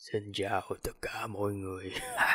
Xin chào tất cả mọi người.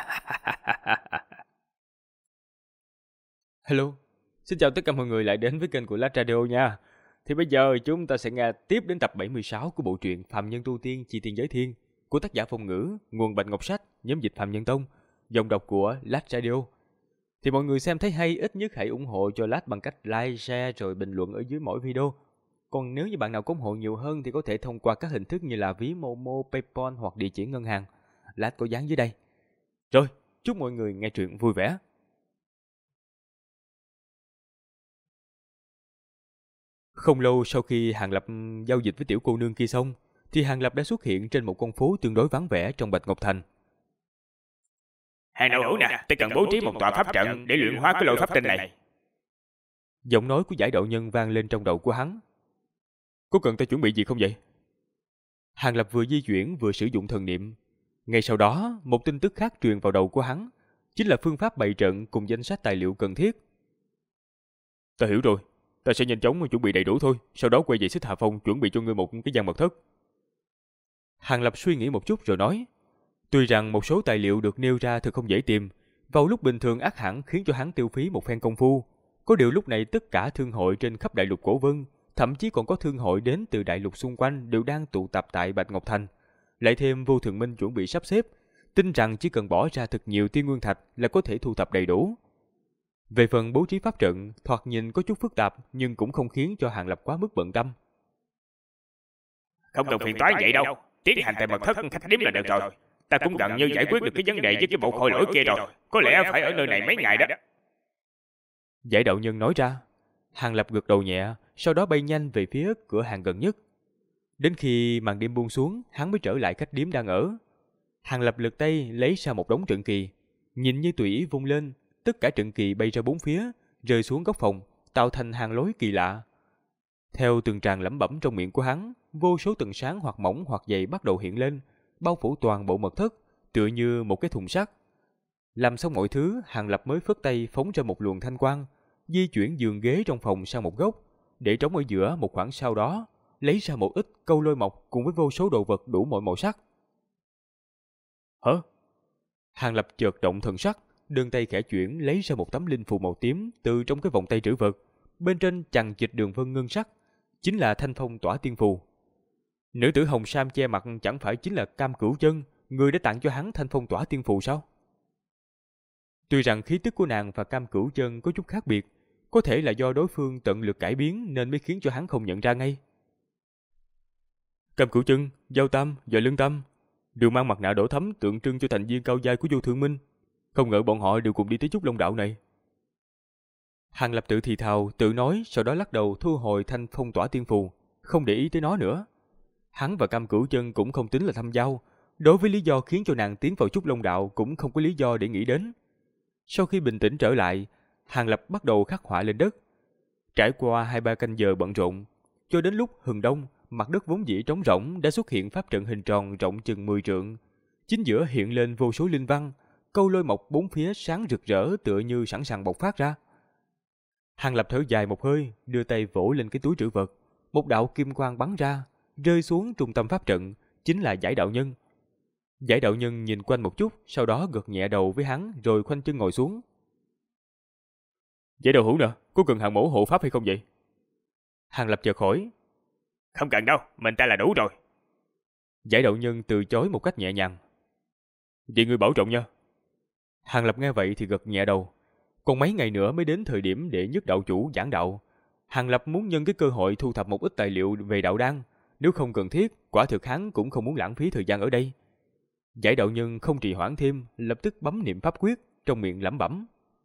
Hello, xin chào tất cả mọi người lại đến với kênh của Lát Radio nha. Thì bây giờ chúng ta sẽ nghe tiếp đến tập 76 của bộ truyện Phàm Nhân Tu Tiên Chi Tiên Giới Thiên của tác giả Phong Ngữ, nguồn Bạch Ngọc Sách, nhóm dịch Phàm Nhân Tông, giọng đọc của Lát Radio. Thì mọi người xem thấy hay ít nhất hãy ủng hộ cho Lát bằng cách like, share rồi bình luận ở dưới mỗi video. Còn nếu như bạn nào có ủng hộ nhiều hơn thì có thể thông qua các hình thức như là ví Momo, PayPal hoặc địa chỉ ngân hàng. Lát có dán dưới đây. Rồi, chúc mọi người nghe truyện vui vẻ. Không lâu sau khi Hàng Lập giao dịch với tiểu cô nương kia xong, thì Hàng Lập đã xuất hiện trên một con phố tương đối vắng vẻ trong Bạch Ngọc Thành. Hàng đạo hữu nè, ta cần bố trí một tòa pháp trận để luyện hóa cái lôi pháp tinh này. Giọng nói của giải đạo nhân vang lên trong đầu của hắn. Có cần ta chuẩn bị gì không vậy? Hàng Lập vừa di chuyển vừa sử dụng thần niệm. Ngay sau đó, một tin tức khác truyền vào đầu của hắn, chính là phương pháp bày trận cùng danh sách tài liệu cần thiết. Ta hiểu rồi, ta sẽ nhanh chóng chuẩn bị đầy đủ thôi, sau đó quay về Xích Hà Phong chuẩn bị cho ngươi một cái gian mật thất. Hàng Lập suy nghĩ một chút rồi nói, tuy rằng một số tài liệu được nêu ra thực không dễ tìm, vào lúc bình thường ắt hẳn khiến cho hắn tiêu phí một phen công phu. Có điều lúc này tất cả thương hội trên khắp đại lục Cổ Vân, thậm chí còn có thương hội đến từ đại lục xung quanh đều đang tụ tập tại Bạch Ngọc Thành. Lại thêm Vô Thường Minh chuẩn bị sắp xếp, tin rằng chỉ cần bỏ ra thật nhiều tiên nguyên thạch là có thể thu thập đầy đủ. Về phần bố trí pháp trận, thoạt nhìn có chút phức tạp nhưng cũng không khiến cho Hàng Lập quá mức bận tâm. Không cần phiền toái vậy đâu, tiến hành tại mật thất khách điếm là được rồi. Ta cũng gần như giải quyết được cái vấn đề với cái bộ khôi lỗi kia rồi, có lẽ phải ở nơi này mấy ngày đó. Giải đạo nhân nói ra. Hàng Lập gật đầu nhẹ, sau đó bay nhanh về phía cửa hàng gần nhất. Đến khi màn đêm buông xuống, hắn mới trở lại khách điếm đang ở. Hàng Lập lật tay lấy ra một đống trận kỳ, nhìn như tùy ý vung lên, tất cả trận kỳ bay ra bốn phía, rơi xuống góc phòng, tạo thành hàng lối kỳ lạ. Theo từng tràng lẩm bẩm trong miệng của hắn, vô số tầng sáng hoặc mỏng hoặc dày bắt đầu hiện lên, bao phủ toàn bộ mật thất, tựa như một cái thùng sắt. Làm xong mọi thứ, Hàng Lập mới phất tay phóng ra một luồng thanh quang, di chuyển giường ghế trong phòng sang một góc, để trống ở giữa một khoảng sau đó, lấy ra một ít câu lôi mộc cùng với vô số đồ vật đủ mọi màu sắc. Hả? Hàng Lập chợt động thần sắc, đơn tay khẽ chuyển lấy ra một tấm linh phù màu tím từ trong cái vòng tay trữ vật, bên trên chằng chịt đường vân ngân sắc, chính là Thanh Phong Tỏa Tiên Phù. Nữ tử hồng sam che mặt chẳng phải chính là Cam Cửu Chân, người đã tặng cho hắn Thanh Phong Tỏa Tiên Phù sao? Tuy rằng khí tức của nàng và Cam Cửu Chân có chút khác biệt, có thể là do đối phương tận lực cải biến nên mới khiến cho hắn không nhận ra ngay. Cam Cửu Chân, Giao Tam và Lương Tam đều mang mặt nạ đỏ thẫm tượng trưng cho thành viên cao giai của Vô Thường Minh. Không ngờ bọn họ đều cùng đi tới Trúc Long Đạo này. Hàng Lập tự thì thào, tự nói, sau đó lắc đầu thu hồi Thanh Phong Tỏa Tiên Phù, không để ý tới nó nữa. Hắn và Cam Cửu Chân cũng không tính là thăm giao, đối với lý do khiến cho nàng tiến vào Trúc Long Đạo cũng không có lý do để nghĩ đến. Sau khi bình tĩnh trở lại, Hàng Lập bắt đầu khắc họa lên đất. Trải qua 2-3 canh giờ bận rộn, cho đến lúc hừng đông, mặt đất vốn dĩ trống rỗng đã xuất hiện pháp trận hình tròn rộng chừng 10 trượng. Chính giữa hiện lên vô số linh văn, câu lôi mộc bốn phía sáng rực rỡ tựa như sẵn sàng bộc phát ra. Hàng Lập thở dài một hơi, đưa tay vỗ lên cái túi trữ vật, một đạo kim quang bắn ra, rơi xuống trung tâm pháp trận, chính là Giải đạo nhân. Giải đạo nhân nhìn quanh một chút, sau đó gật nhẹ đầu với hắn rồi khoanh chân ngồi xuống. Giải đạo hữu nè, có cần hàng mẫu hộ pháp hay không vậy? Hàng Lập chợt hỏi. Không cần đâu, mình ta là đủ rồi. Giải đạo nhân từ chối một cách nhẹ nhàng. Vậy ngươi bảo trọng nha. Hàng Lập nghe vậy thì gật nhẹ đầu. Còn mấy ngày nữa mới đến thời điểm để nhất đạo chủ giảng đạo. Hàng Lập muốn nhân cái cơ hội thu thập một ít tài liệu về đạo đan. Nếu không cần thiết, quả thực hắn cũng không muốn lãng phí thời gian ở đây. Giải đạo nhân không trì hoãn thêm, lập tức bấm niệm pháp quyết, trong miệng lẩm bẩm.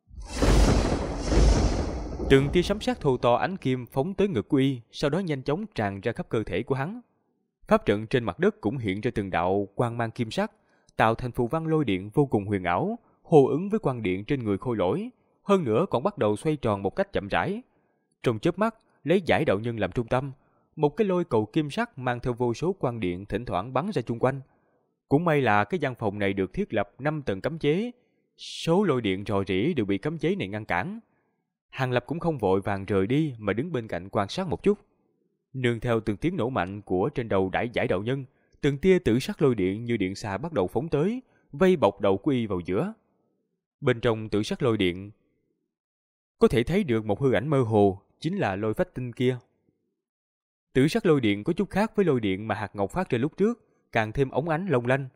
Từng tia sấm sét thô to ánh kim phóng tới ngực của y, sau đó nhanh chóng tràn ra khắp cơ thể của hắn. Pháp trận trên mặt đất cũng hiện ra từng đạo quang mang kim sắc, tạo thành phù văn lôi điện vô cùng huyền ảo, hô ứng với quang điện trên người khôi lỗi, hơn nữa còn bắt đầu xoay tròn một cách chậm rãi. Trong chớp mắt, lấy Giải đạo nhân làm trung tâm, một cái lôi cầu kim sắc mang theo vô số quang điện thỉnh thoảng bắn ra chung quanh. Cũng may là cái gian phòng này được thiết lập 5 tầng cấm chế, số lôi điện rò rỉ đều bị cấm chế này ngăn cản. Hàng Lập cũng không vội vàng rời đi mà đứng bên cạnh quan sát một chút. Nương theo từng tiếng nổ mạnh của trên đầu Giải đạo nhân, từng tia tử sắc lôi điện như điện xà bắt đầu phóng tới, vây bọc đầu của y vào giữa. Bên trong tử sắc lôi điện, có thể thấy được một hư ảnh mơ hồ, chính là Lôi Phách Tinh kia. Tử sắc lôi điện có chút khác với lôi điện mà hạt ngọc phát ra lúc trước, càng thêm óng ánh long lanh.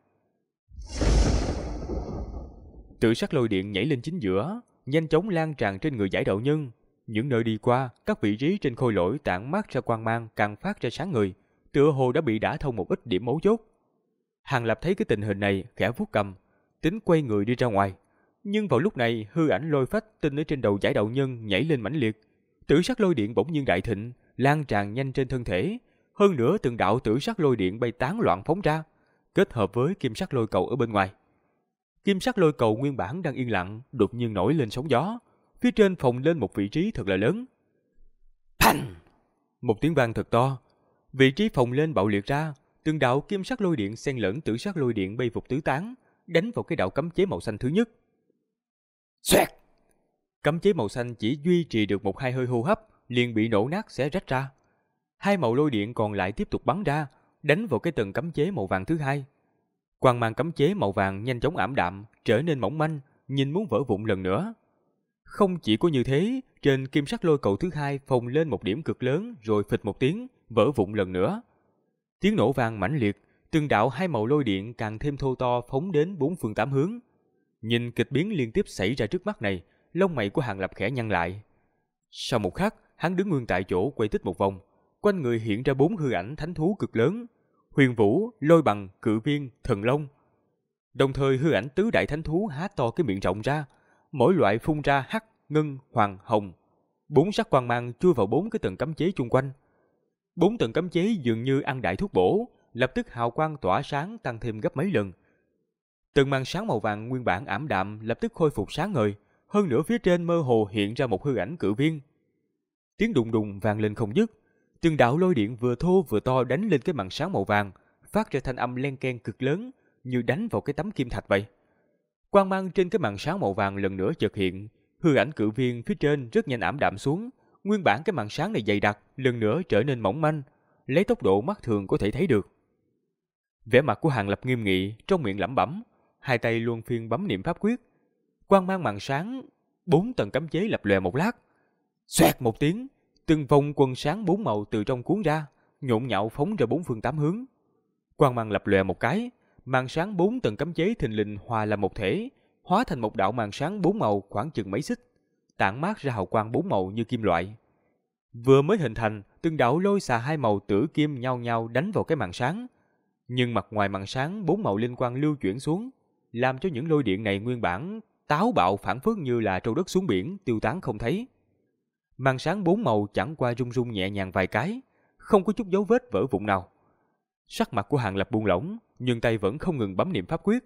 Tử sắc lôi điện nhảy lên chính giữa, nhanh chóng lan tràn trên người Giải Đạo Nhân. Những nơi đi qua, các vị trí trên khôi lỗi tản mát ra quang mang càng phát ra sáng ngời, tựa hồ đã bị đả thông một ít điểm mấu chốt. Hàng Lập thấy cái tình hình này, khẽ vuốt cầm, tính quay người đi ra ngoài. Nhưng vào lúc này, hư ảnh Lôi Phách Tinh ở trên đầu Giải Đạo Nhân nhảy lên mãnh liệt. Tử sắc lôi điện bỗng nhiên đại thịnh, lan tràn nhanh trên thân thể. Hơn nữa từng đạo tử sắc lôi điện bay tán loạn phóng ra, kết hợp với kim sắc lôi cầu ở bên ngoài. Kim sắc lôi cầu nguyên bản đang yên lặng, đột nhiên nổi lên sóng gió. Phía trên phồng lên một vị trí thật là lớn. Phanh! Một tiếng vang thật to. Vị trí phồng lên bạo liệt ra, từng đạo kim sắc lôi điện xen lẫn tử sắc lôi điện bay vụt tứ tán, đánh vào cái đạo cấm chế màu xanh thứ nhất. Xoẹt! Cấm chế màu xanh chỉ duy trì được một hai hơi hô hấp, liền bị nổ nát xé rách ra. Hai màu lôi điện còn lại tiếp tục bắn ra, đánh vào cái tầng cấm chế màu vàng thứ hai. Quang mang cấm chế màu vàng nhanh chóng ảm đạm, trở nên mỏng manh, nhìn muốn vỡ vụn lần nữa. Không chỉ có như thế, trên kim sắc lôi cầu thứ hai phồng lên một điểm cực lớn, rồi phịch một tiếng, vỡ vụn lần nữa. Tiếng nổ vang mãnh liệt, từng đạo hai màu lôi điện càng thêm thô to phóng đến bốn phương tám hướng. Nhìn kịch biến liên tiếp xảy ra trước mắt này, lông mày của Hàng Lập khẽ nhăn lại. Sau một khắc, hắn đứng nguyên tại chỗ quay tích một vòng, quanh người hiện ra bốn hư ảnh thánh thú cực lớn: Huyền Vũ, Lôi Bằng, Cự Viên, Thần Long. Đồng thời hư ảnh tứ đại thánh thú há to cái miệng rộng ra, mỗi loại phun ra hắc, ngân, hoàng, hồng. Bốn sắc quang mang chui vào bốn cái tầng cấm chế chung quanh. Bốn tầng cấm chế dường như ăn đại thuốc bổ, lập tức hào quang tỏa sáng tăng thêm gấp mấy lần. Từng màn sáng màu vàng nguyên bản ảm đạm lập tức khôi phục sáng ngời, hơn nữa phía trên mơ hồ hiện ra một hư ảnh Cự Viên. Tiếng đùng đùng vang lên không dứt, từng đạo lôi điện vừa thô vừa to đánh lên cái màn sáng màu vàng, phát ra thanh âm len keng cực lớn, như đánh vào cái tấm kim thạch vậy. Quang mang trên cái màn sáng màu vàng lần nữa chợt hiện, hư ảnh Cự Viên phía trên rất nhanh ảm đạm xuống, nguyên bản cái màn sáng này dày đặc, lần nữa trở nên mỏng manh, lấy tốc độ mắt thường có thể thấy được. Vẻ mặt của Hàng Lập nghiêm nghị, trong miệng lẩm bẩm, hai tay luân phiên bấm niệm pháp quyết. Quang mang màn sáng, bốn tầng cấm chế lập lòe một lát. Xoẹt một tiếng, từng vòng quần sáng bốn màu từ trong cuốn ra, nhộn nhạo phóng ra bốn phương tám hướng. Quang mang lập lòe một cái, màn sáng bốn tầng cấm chế thình lình hòa làm một thể, hóa thành một đạo màn sáng bốn màu khoảng chừng mấy xích, tản mát ra hào quang bốn màu như kim loại. Vừa mới hình thành, từng đạo lôi xà hai màu tử kim nhau nhau đánh vào cái màn sáng, nhưng mặt ngoài màn sáng bốn màu linh quang lưu chuyển xuống, làm cho những lôi điện này nguyên bản táo bạo phản phất như là trâu đất xuống biển, tiêu tán không thấy. Màn sáng bốn màu chẳng qua rung rung nhẹ nhàng vài cái, không có chút dấu vết vỡ vụn nào. Sắc mặt của Hàng Lập buông lỏng, nhưng tay vẫn không ngừng bấm niệm pháp quyết.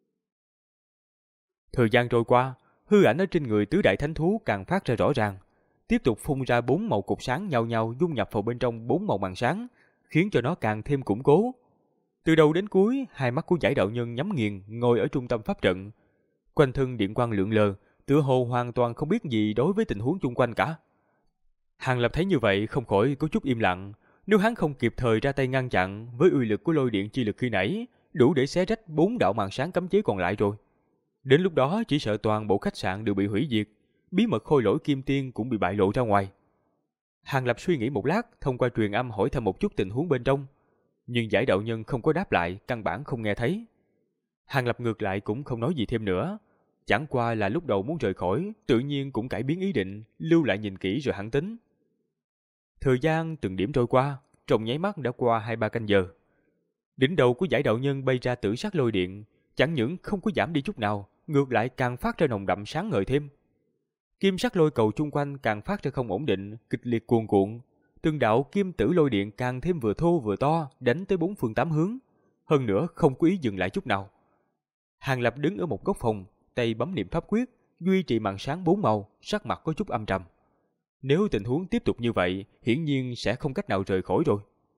Thời gian trôi qua, hư ảnh ở trên người tứ đại thánh thú càng phát ra rõ ràng, tiếp tục phun ra bốn màu cục sáng nhau nhau dung nhập vào bên trong bốn màu màn sáng, khiến cho nó càng thêm củng cố. Từ đầu đến cuối, hai mắt của Giải Đạo Nhân nhắm nghiền ngồi ở trung tâm pháp trận, quanh thân điện quang lượn lờ, tựa hồ hoàn toàn không biết gì đối với tình huống chung quanh cả. Hàng Lập thấy như vậy không khỏi có chút im lặng, nếu hắn không kịp thời ra tay ngăn chặn, với uy lực của lôi điện chi lực khi nãy, đủ để xé rách bốn đạo màn sáng cấm chế còn lại rồi. Đến lúc đó chỉ sợ toàn bộ khách sạn đều bị hủy diệt, bí mật khôi lỗi kim tiên cũng bị bại lộ ra ngoài. Hàng Lập suy nghĩ một lát, thông qua truyền âm hỏi thăm một chút tình huống bên trong, nhưng Giải Đạo Nhân không có đáp lại, căn bản không nghe thấy. Hàng Lập ngược lại cũng không nói gì thêm nữa, chẳng qua là lúc đầu muốn rời khỏi, tự nhiên cũng cải biến ý định, lưu lại nhìn kỹ rồi hẳn tính. Thời gian từng điểm trôi qua, trong nháy mắt đã qua 2-3 canh giờ. Đỉnh đầu của Giải Đạo Nhân bay ra tử sắc lôi điện, chẳng những không có giảm đi chút nào, ngược lại càng phát ra nồng đậm sáng ngời thêm. Kim sắc lôi cầu chung quanh càng phát ra không ổn định, kịch liệt cuồn cuộn, từng đạo kim tử lôi điện càng thêm vừa thô vừa to, đánh tới bốn phương tám hướng, hơn nữa không có ý dừng lại chút nào. Hàng Lập đứng ở một góc phòng, tay bấm niệm pháp quyết, duy trì màn sáng bốn màu, sắc mặt có chút âm trầm. Nếu tình huống tiếp tục như vậy, hiển nhiên sẽ không cách nào rời khỏi rồi.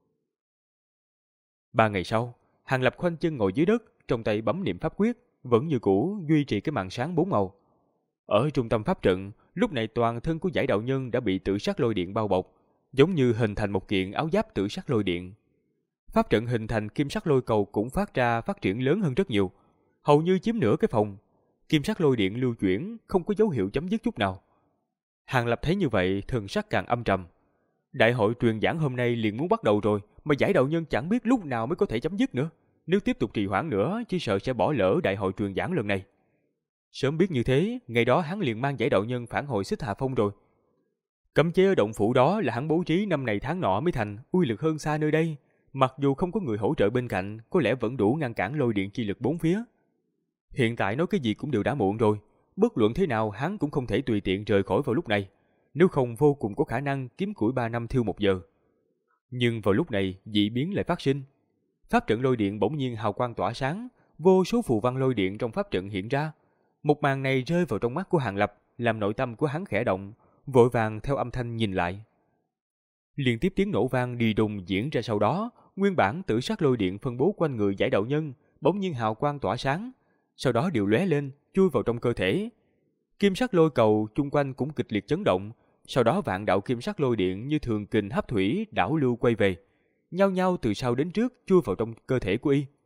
3 ngày sau, Hàng Lập khoanh chân ngồi dưới đất, trong tay bấm niệm pháp quyết, vẫn như cũ duy trì cái màn sáng bốn màu. Ở trung tâm pháp trận, lúc này toàn thân của Giải Đạo Nhân đã bị tử sắc lôi điện bao bọc, giống như hình thành một kiện áo giáp tử sắc lôi điện. Pháp trận hình thành kim sắc lôi cầu cũng phát triển lớn hơn rất nhiều, hầu như chiếm nửa cái phòng. Kim sắc lôi điện lưu chuyển, không có dấu hiệu chấm dứt chút nào. Hàng Lập thấy như vậy, thần sắc càng âm trầm. Đại hội truyền giảng hôm nay liền muốn bắt đầu rồi, mà giải đạo nhân chẳng biết lúc nào mới có thể chấm dứt nữa. Nếu tiếp tục trì hoãn nữa, chỉ sợ sẽ bỏ lỡ đại hội truyền giảng lần này. Sớm biết như thế, ngày đó hắn liền mang giải đạo nhân phản hồi Xích Hà Phong rồi. Cấm chế ở động phủ đó là hắn bố trí năm này tháng nọ mới thành, uy lực hơn xa nơi đây. Mặc dù không có người hỗ trợ bên cạnh, có lẽ vẫn đủ ngăn cản lôi điện chi lực bốn phía. Hiện tại nói cái gì cũng đều đã muộn rồi, bất luận thế nào hắn cũng không thể tùy tiện rời khỏi vào lúc này, nếu không vô cùng có khả năng kiếm củi 3 năm thiêu 1 giờ. Nhưng vào lúc này, dị biến lại phát sinh. Pháp trận lôi điện bỗng nhiên hào quang tỏa sáng, vô số phù văn lôi điện trong pháp trận hiện ra. Một màn này rơi vào trong mắt của Hàng Lập, làm nội tâm của hắn khẽ động, vội vàng theo âm thanh nhìn lại. Liên tiếp tiếng nổ vang đi đùng diễn ra sau đó, nguyên bản tử sắc lôi điện phân bố quanh người giải đạo nhân, bỗng nhiên hào quang tỏa sáng, sau đó đều lóe lên, chui vào trong cơ thể. Kim sắc lôi cầu chung quanh cũng kịch liệt chấn động, sau đó vạn đạo kim sắc lôi điện như thường kình hấp thủy đảo lưu quay về, nhau nhau từ sau đến trước chui vào trong cơ thể của y.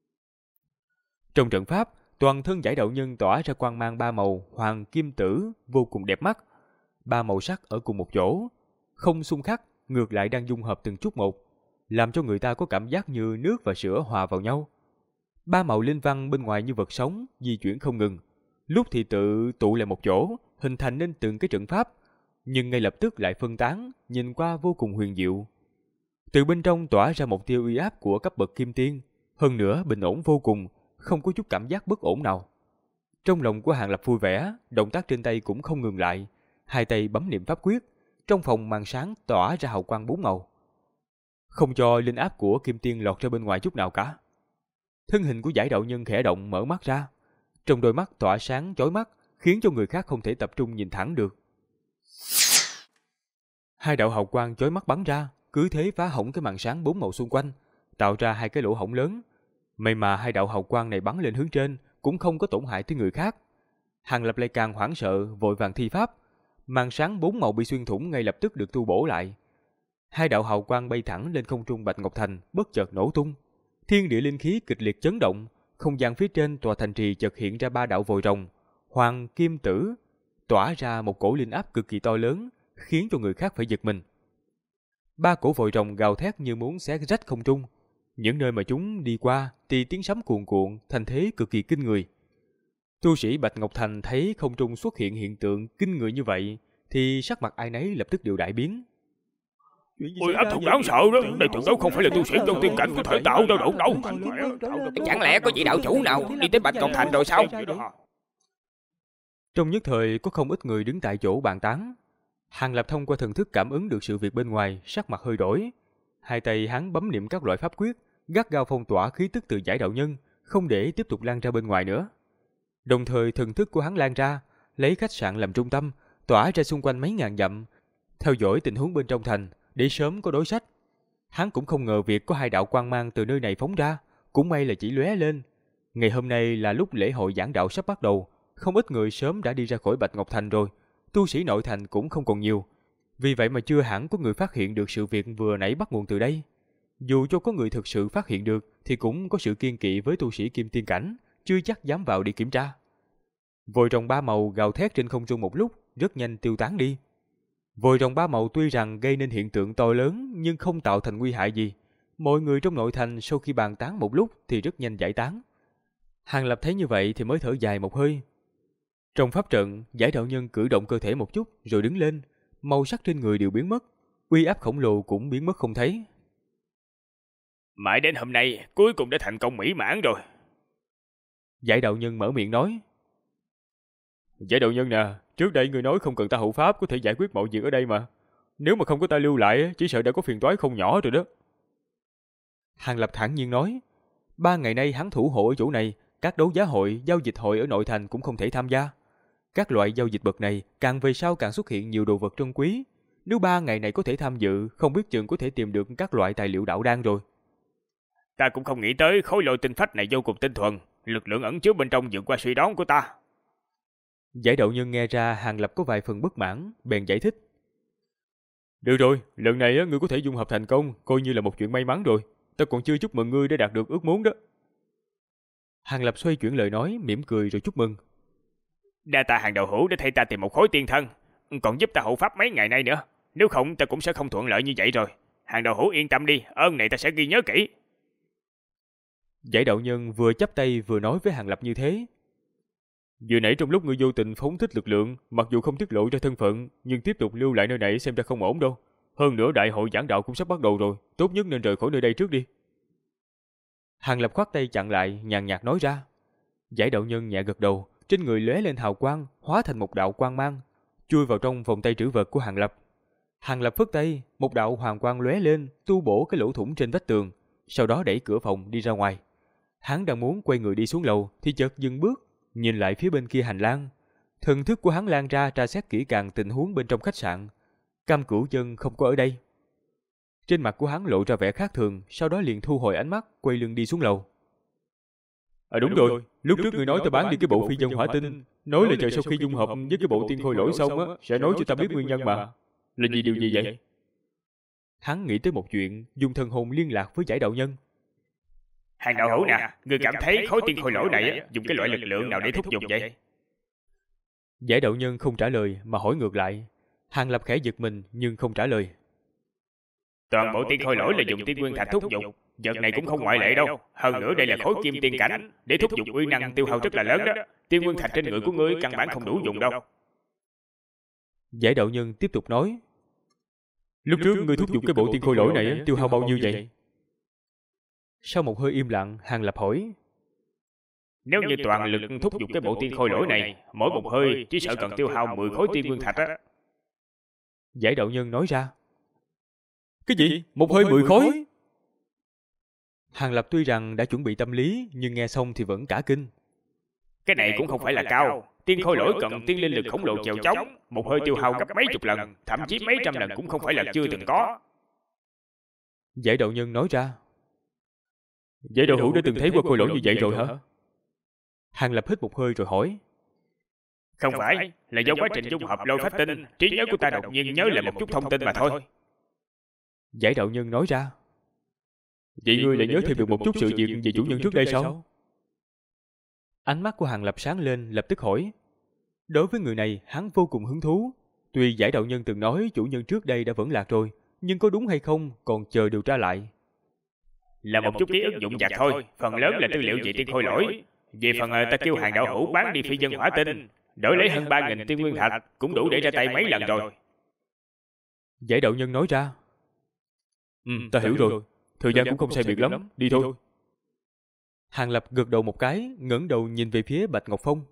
Trong trận pháp, toàn thân giải đạo nhân tỏa ra quang mang 3 màu hoàng kim tử vô cùng đẹp mắt. 3 màu sắc ở cùng một chỗ, không xung khắc, ngược lại đang dung hợp từng chút một, làm cho người ta có cảm giác như nước và sữa hòa vào nhau. 3 màu linh văn bên ngoài như vật sống, di chuyển không ngừng, lúc thì tự tụ lại một chỗ, hình thành nên từng cái trận pháp, nhưng ngay lập tức lại phân tán, nhìn qua vô cùng huyền diệu. Từ bên trong tỏa ra một tia uy áp của cấp bậc kim tiên, hơn nữa bình ổn vô cùng, không có chút cảm giác bất ổn nào. Trong lòng của Hàng Lập vui vẻ, động tác trên tay cũng không ngừng lại, hai tay bấm niệm pháp quyết, trong phòng màn sáng tỏa ra hào quang 4 màu, không cho linh áp của kim tiên lọt ra bên ngoài chút nào cả. Thân hình của giải đạo nhân khẽ động mở mắt ra, trong đôi mắt tỏa sáng chói mắt, khiến cho người khác không thể tập trung nhìn thẳng được. Hai đạo hào quang chói mắt bắn ra, cứ thế phá hỏng cái màn sáng 4 màu xung quanh, tạo ra hai cái lỗ hổng lớn. May mà hai đạo hào quang này bắn lên hướng trên, cũng không có tổn hại tới người khác. Hàng Lập lại càng hoảng sợ, vội vàng thi pháp. Màn sáng 4 màu bị xuyên thủng ngay lập tức được tu bổ lại. Hai đạo hào quang bay thẳng lên không trung Bạch Ngọc Thành, bất chợt nổ tung. Thiên địa linh khí kịch liệt chấn động, không gian phía trên tòa thành trì chợt hiện ra 3 đạo vòi rồng, hoàng kim tử, tỏa ra một cổ linh áp cực kỳ to lớn, khiến cho người khác phải giật mình. 3 cổ vòi rồng gào thét như muốn xé rách không trung. Những nơi mà chúng đi qua thì tiếng sấm cuồn cuộn, thành thế cực kỳ kinh người. Tu sĩ Bạch Ngọc Thành thấy không trung xuất hiện hiện tượng kinh người như vậy, thì sắc mặt ai nấy lập tức đều đại biến. Ôi, áp thuật đáng sợ đó, đây tuyệt đối không phải là tu sĩ trong tiên cảnh có thể tạo ra đâu. Chẳng lẽ có vị đạo chủ nào đi tới Bạch Ngọc Thành rồi sao? Trong nhất thời có không ít người đứng tại chỗ bàn tán. Hàng Lập thông qua thần thức cảm ứng được sự việc bên ngoài, sắc mặt hơi đổi. Hai tay hắn bấm niệm các loại pháp quyết, gắt gao phong tỏa khí tức từ giải đạo nhân, không để tiếp tục lan ra bên ngoài nữa. Đồng thời thần thức của hắn lan ra, lấy khách sạn làm trung tâm, tỏa ra xung quanh mấy ngàn dặm, theo dõi tình huống bên trong thành, để sớm có đối sách. Hắn cũng không ngờ việc có hai đạo quang mang từ nơi này phóng ra, cũng may là chỉ lóe lên. Ngày hôm nay là lúc lễ hội giảng đạo sắp bắt đầu, không ít người sớm đã đi ra khỏi Bạch Ngọc Thành rồi, tu sĩ nội thành cũng không còn nhiều. Vì vậy mà chưa hẳn có người phát hiện được sự việc vừa nãy bắt nguồn từ đây. Dù cho có người thực sự phát hiện được, thì cũng có sự kiêng kỵ với tu sĩ kim tiên cảnh, chưa chắc dám vào đi kiểm tra. Vòi rồng 3 màu gào thét trên không trung một lúc, rất nhanh tiêu tán đi. Vòi rồng 3 màu tuy rằng gây nên hiện tượng to lớn, nhưng không tạo thành nguy hại gì. Mọi người trong nội thành sau khi bàn tán một lúc thì rất nhanh giải tán. Hàng Lập thấy như vậy thì mới thở dài một hơi. Trong pháp trận, giải đạo nhân cử động cơ thể một chút rồi đứng lên, màu sắc trên người đều biến mất, uy áp khổng lồ cũng biến mất không thấy. Mãi đến hôm nay, cuối cùng đã thành công mỹ mãn rồi. Giải đạo nhân mở miệng nói. Giải đạo nhân nè, trước đây người nói không cần ta hộ pháp có thể giải quyết mọi việc ở đây mà. Nếu mà không có ta lưu lại, chỉ sợ đã có phiền toái không nhỏ rồi đó. Hàng Lập thản nhiên nói. 3 ngày nay hắn thủ hộ ở chỗ này, các đấu giá hội, giao dịch hội ở nội thành cũng không thể tham gia. Các loại giao dịch bậc này càng về sau càng xuất hiện nhiều đồ vật trân quý. Nếu 3 ngày này có thể tham dự, không biết chừng có thể tìm được các loại tài liệu đạo đan rồi. Ta cũng không nghĩ tới khối lôi tinh phách này vô cùng tinh thuần, lực lượng ẩn chứa bên trong vượt qua suy đoán của ta. Giải đạo nhân nghe ra Hàng Lập có vài phần bất mãn, bèn giải thích. Được rồi, lần này ngươi có thể dung hợp thành công, coi như là một chuyện may mắn rồi. ta còn chưa chúc mừng ngươi đã đạt được ước muốn đó. Hàng Lập xoay chuyển lời nói, mỉm cười rồi chúc mừng. Đa tạ Hàng đạo hữu đã thay ta tìm một khối tiên thân, còn giúp ta hộ pháp mấy ngày nay nữa. Nếu không ta cũng sẽ không thuận lợi như vậy rồi. Hàng đạo hữu yên tâm đi, ơn này ta sẽ ghi nhớ kỹ. Giải đạo nhân vừa chắp tay vừa nói với Hàng Lập như thế. Vừa nãy trong lúc ngươi vô tình phóng thích lực lượng, mặc dù không tiết lộ ra thân phận, nhưng tiếp tục lưu lại nơi này xem ra không ổn đâu. Hơn nữa đại hội giảng đạo cũng sắp bắt đầu rồi, tốt nhất nên rời khỏi nơi đây trước đi. Hàng Lập khoát tay chặn lại, nhàn nhạt nói ra. Giải đạo nhân nhẹ gật đầu, trên người lóe lên hào quang, hóa thành một đạo quang mang, chui vào trong vòng tay trữ vật của Hàng Lập. Hàng Lập phất tay, một đạo hoàng quang lóe lên, tu bổ cái lỗ thủng trên vách tường, sau đó đẩy cửa phòng đi ra ngoài. Hắn đang muốn quay người đi xuống lầu thì chợt dừng bước, nhìn lại phía bên kia hành lang. Thần thức của hắn lan ra tra xét kỹ càng tình huống bên trong khách sạn. Cam Cửu Chân không có ở đây. Trên mặt của hắn lộ ra vẻ khác thường, sau đó liền thu hồi ánh mắt, quay lưng đi xuống lầu. Đúng rồi, lúc trước người nói ta bán đi cái bộ phi dân hỏa tinh, nói là chờ sau khi dung hợp với cái bộ tiên khôi lỗi xong á, sẽ nói cho ta biết nguyên nhân mà. Là điều gì vậy? Hắn nghĩ tới một chuyện, dùng thần hồn liên lạc với Giải đạo nhân. Hàng đạo hữu nè, người cảm thấy khối tiên khôi lỗi này dùng cái loại lực lượng nào để thúc giục vậy? Giải đạo nhân không trả lời mà hỏi ngược lại. Hàng Lập khẽ giật mình nhưng không trả lời. Toàn bộ tiên khôi lỗi là dùng tiên nguyên thạch thúc giục, vật này cũng không ngoại lệ đâu. Hơn nữa đây là khối kim tiên cảnh, để thúc giục uy năng tiêu hao rất là lớn đó. Tiên nguyên thạch trên người của ngươi căn bản không đủ dùng đâu. Giải đạo nhân tiếp tục nói. Lúc trước ngươi thúc giục cái bộ tiên khôi lỗi này tiêu hao bao nhiêu vậy? Sau một hơi im lặng, Hàng Lập hỏi. Nếu như toàn lực thúc giục cái bộ tiên khôi lỗi này, mỗi một hơi chỉ sợ cần tiêu hao 10 khối tiên nguyên thạch á. Giải đạo nhân nói ra. Cái gì? Một hơi 10 khối? Hàng Lập tuy rằng đã chuẩn bị tâm lý, nhưng nghe xong thì vẫn cả kinh. Cái này cũng không phải là cao. Tiên khôi lỗi cần tiên linh lực khổng lồ chèo chống, một hơi tiêu hao gấp mấy chục lần, thậm chí mấy trăm lần cũng không phải là chưa từng có. Giải đạo nhân nói ra. Giải đạo hữu đã từng thấy qua khôi lỗi như vậy rồi hả? Hàng Lập hít một hơi rồi hỏi. Không phải, là do quá trình dung hợp lôi phách tinh, trí nhớ của ta đột nhiên nhớ lại một chút thông tin mà thôi. Giải đạo nhân nói ra. Vậy ngươi lại nhớ thêm được một chút sự việc về chủ nhân trước đây sao? Ánh mắt của Hàng Lập sáng lên, lập tức hỏi. Đối với người này, hắn vô cùng hứng thú. Tuy Giải đạo nhân từng nói chủ nhân trước đây đã vẫn lạc rồi, nhưng có đúng hay không còn chờ điều tra lại. Là một chút ký ức dụng dạc thôi, phần lớn là tư liệu về tiên khôi lỗi. Về phần ta kêu Hàng đạo hữu bán đi phi dân hỏa tinh, đổi lấy hơn 3.000 tiên nguyên thạch, cũng đủ để ra tay mấy lần rồi. Giải đạo nhân nói ra. Ta hiểu rồi, thời gian cũng không sai biệt lắm, đi thôi. Hàng Lập gật đầu một cái, ngẩng đầu nhìn về phía Bạch Ngọc Phong.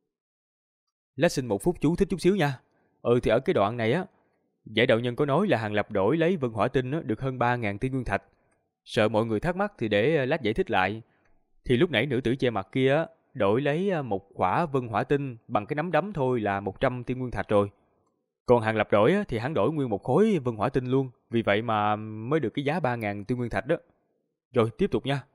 Lát xin một phút chú thích chút xíu nha. Thì ở cái đoạn này á, Giải đạo nhân có nói là Hàng Lập đổi lấy vân hỏa tinh được hơn 3.000 tiên nguyên thạch. Sợ mọi người thắc mắc thì để lát giải thích lại. Thì lúc nãy nữ tử che mặt kia đổi lấy một quả vân hỏa tinh bằng cái nắm đấm thôi là 100 tiên nguyên thạch rồi. Còn Hàng Lập đổi thì hắn đổi nguyên một khối vân hỏa tinh luôn, vì vậy mà mới được cái giá 3.000 tiên nguyên thạch đó. Rồi tiếp tục nha.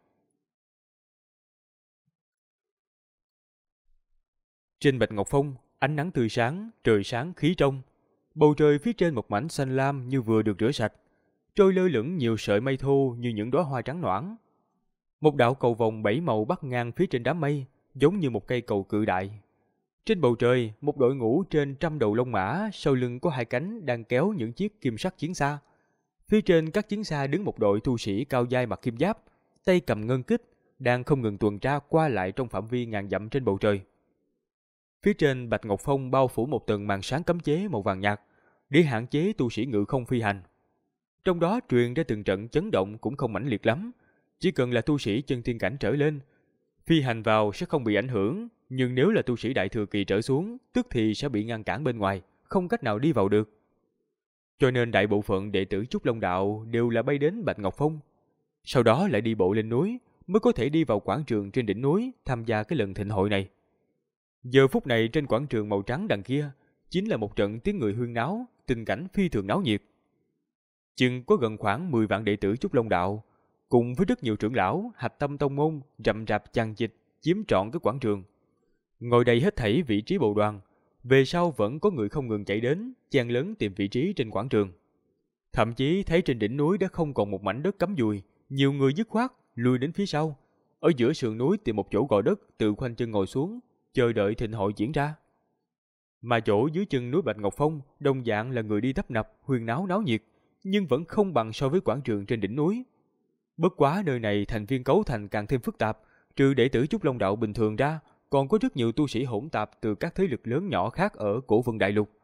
Trên Bạch Ngọc Phong, ánh nắng tươi sáng, trời sáng khí trong. Bầu trời phía trên một mảnh xanh lam như vừa được rửa sạch, trôi lơ lửng nhiều sợi mây thô như những đóa hoa trắng nõn. Một đạo cầu vồng 7 màu bắc ngang phía trên đám mây, giống như một cây cầu cự đại. Trên bầu trời, một đội ngũ trên 100 đầu lông mã, sau lưng có 2 cánh đang kéo những chiếc kim sắc chiến xa. Phía trên các chiến xa đứng một đội tu sĩ cao dai mặc kim giáp, tay cầm ngân kích, đang không ngừng tuần tra qua lại trong phạm vi ngàn dặm trên bầu trời. Phía trên Bạch Ngọc Phong bao phủ một tầng màn sáng cấm chế màu vàng nhạt, để hạn chế tu sĩ ngự không phi hành. Trong đó truyền ra từng trận chấn động cũng không mãnh liệt lắm, chỉ cần là tu sĩ chân tiên cảnh trở lên, phi hành vào sẽ không bị ảnh hưởng, nhưng nếu là tu sĩ đại thừa kỳ trở xuống, tức thì sẽ bị ngăn cản bên ngoài, không cách nào đi vào được. Cho nên đại bộ phận đệ tử Trúc Long Đạo đều là bay đến Bạch Ngọc Phong, sau đó lại đi bộ lên núi, mới có thể đi vào quảng trường trên đỉnh núi tham gia cái lần thịnh hội này. Giờ phút này trên quảng trường màu trắng đằng kia, chính là một trận tiếng người huyên náo, tình cảnh phi thường náo nhiệt. Chừng có gần khoảng 10 vạn đệ tử Trúc Long Đạo, cùng với rất nhiều trưởng lão, hạch tâm tông môn, rậm rạp chằng chịt chiếm trọn cái quảng trường. Ngồi đầy hết thảy vị trí bộ đoàn, về sau vẫn có người không ngừng chạy đến, chen lấn tìm vị trí trên quảng trường. Thậm chí thấy trên đỉnh núi đã không còn một mảnh đất cắm dùi, Nhiều người dứt khoát lùi đến phía sau, ở giữa sườn núi tìm một chỗ gò đất tự khoanh chân ngồi xuống, chờ đợi thịnh hội diễn ra. Mà chỗ dưới chân núi Bạch Ngọc Phong đồng dạng là người đi tấp nập, huyên náo náo nhiệt, nhưng vẫn không bằng so với quảng trường trên đỉnh núi. Bất quá nơi này thành viên cấu thành càng thêm phức tạp, trừ đệ tử Trúc Long Đạo bình thường ra, còn có rất nhiều tu sĩ hỗn tạp từ các thế lực lớn nhỏ khác ở Cổ Vân Đại Lục.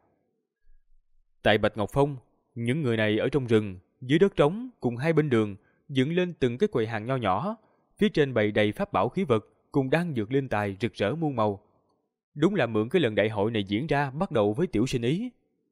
Tại Bạch Ngọc Phong, những người này ở trong rừng, dưới đất trống cùng hai bên đường dựng lên từng cái quầy hàng nho nhỏ, phía trên bày đầy pháp bảo khí vật cùng đan dược linh tài rực rỡ muôn màu. Đúng là mượn cái lần đại hội này diễn ra bắt đầu với tiểu sinh ý.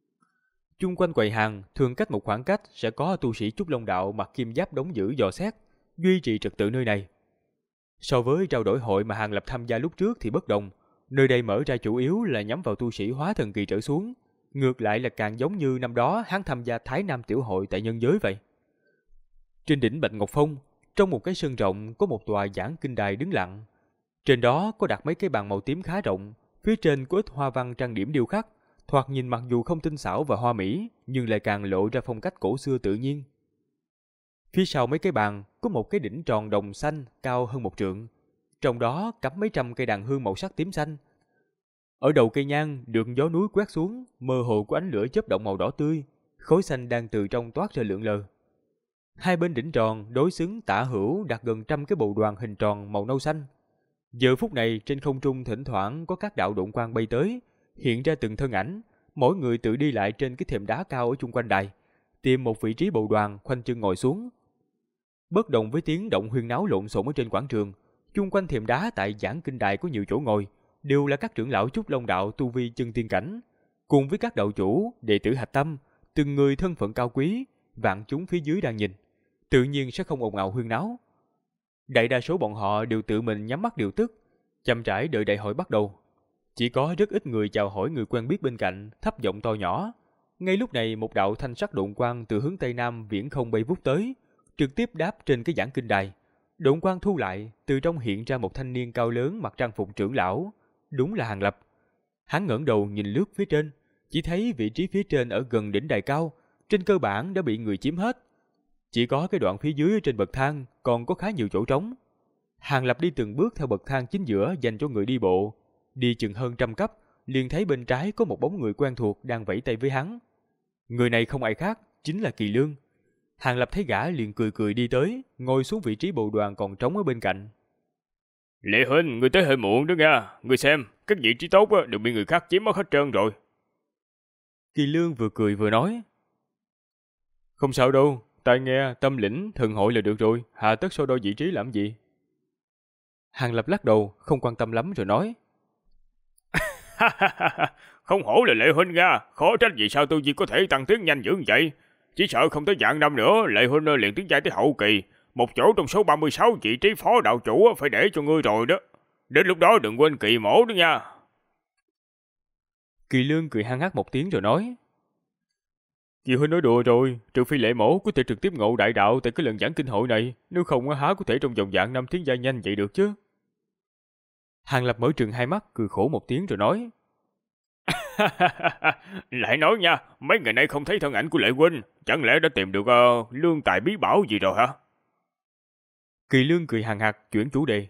Chung quanh quầy hàng thường cách một khoảng cách sẽ có tu sĩ Trúc Long Đạo mặc kim giáp đóng giữ dò xét, duy trì trật tự nơi này. So với trao đổi hội mà Hàng Lập tham gia lúc trước thì bất đồng, nơi đây mở ra chủ yếu là nhắm vào tu sĩ hóa thần kỳ trở xuống, ngược lại là càng giống như năm đó hắn tham gia Thái Nam tiểu hội tại nhân giới vậy. Trên đỉnh Bạch Ngọc Phong, trong một cái sân rộng có một tòa giảng kinh đài đứng lặng. Trên đó có đặt mấy cái bàn màu tím khá rộng, phía trên có ít hoa văn trang điểm điêu khắc, thoạt nhìn mặc dù không tinh xảo và hoa mỹ, nhưng lại càng lộ ra phong cách cổ xưa tự nhiên. Phía sau mấy cái bàn có một cái đỉnh tròn đồng xanh cao hơn 1 trượng, trong đó cắm mấy trăm cây đàn hương màu sắc tím xanh. Ở đầu cây nhang được gió núi quét xuống, mơ hồ có ánh lửa chớp động màu đỏ tươi, khói xanh đang từ trong toát ra lượn lờ. Hai bên đỉnh tròn đối xứng tả hữu đặt gần 100 cái bồ đoàn hình tròn màu nâu xanh. Giờ phút này trên không trung thỉnh thoảng có các đạo độn quang bay tới, hiện ra từng thân ảnh, mỗi người tự đi lại trên cái thềm đá cao ở chung quanh đài, tìm một vị trí bồ đoàn khoanh chân ngồi xuống. Bất đồng với tiếng động huyên náo lộn xộn ở trên quảng trường, chung quanh thềm đá tại giảng kinh đài có nhiều chỗ ngồi, đều là các trưởng lão Trúc Long Đạo tu vi chân tiên cảnh, cùng với các đạo chủ, đệ tử hạch tâm, từng người thân phận cao quý, vạn chúng phía dưới đang nhìn, tự nhiên sẽ không ồn ào huyên náo. Đại đa số bọn họ đều tự mình nhắm mắt điều tức, chậm rãi đợi đại hội bắt đầu. Chỉ có rất ít người chào hỏi người quen biết bên cạnh, thấp giọng to nhỏ. Ngay lúc này một đạo thanh sắc độn quang từ hướng tây nam viễn không bay vút tới, trực tiếp đáp trên cái giảng kinh đài. Độn quang thu lại, từ trong hiện ra một thanh niên cao lớn mặc trang phục trưởng lão, đúng là Hàng Lập. Hắn ngẩng đầu nhìn lướt phía trên, chỉ thấy vị trí phía trên ở gần đỉnh đài cao, trên cơ bản đã bị người chiếm hết. Chỉ có cái đoạn phía dưới trên bậc thang còn có khá nhiều chỗ trống. Hàng Lập đi từng bước theo bậc thang chính giữa dành cho người đi bộ, đi chừng hơn 100 cấp, liền thấy bên trái có một bóng người quen thuộc đang vẫy tay với hắn. Người này không ai khác, chính là Kỳ Lương. Hàng Lập thấy gã liền cười cười đi tới, ngồi xuống vị trí bồ đoàn còn trống ở bên cạnh. Lệ Huynh, người tới hơi muộn đó nha. Người xem, các vị trí tốt đều bị người khác chiếm mất hết trơn rồi. Kỳ Lương vừa cười vừa nói. Không sao đâu, tai nghe, tâm lĩnh, thần hội là được rồi, hạ tất so đo vị trí làm gì? Hàng Lập lắc đầu, không quan tâm lắm rồi nói. Không hổ là Lệ Huynh nha, khó trách vì sao tu vi có thể tăng tiến nhanh dữ vậy. Chỉ sợ không tới vạn năm nữa, Lệ Huynh liền tiến giai tới hậu kỳ. Một chỗ trong số 36 vị trí phó đạo chủ phải để cho ngươi rồi đó. Đến lúc đó đừng quên Kỳ Mổ đó nha. Kỳ Lương cười hăng hắc một tiếng rồi nói. Kỳ Huynh nói đùa rồi, trừ phi Lệ Mổ có thể trực tiếp ngộ đại đạo tại cái lần giảng kinh hội này, nếu không há có thể trong vòng vạn năm tiến giai nhanh vậy được chứ. Hàng Lập mở trừng hai mắt, cười khổ một tiếng rồi nói. Lại nói nha, mấy ngày nay không thấy thân ảnh của Lệ Huynh, chẳng lẽ đã tìm được lương tài bí bảo gì rồi hả? Kỳ Lương cười hằng hạc chuyển chủ đề.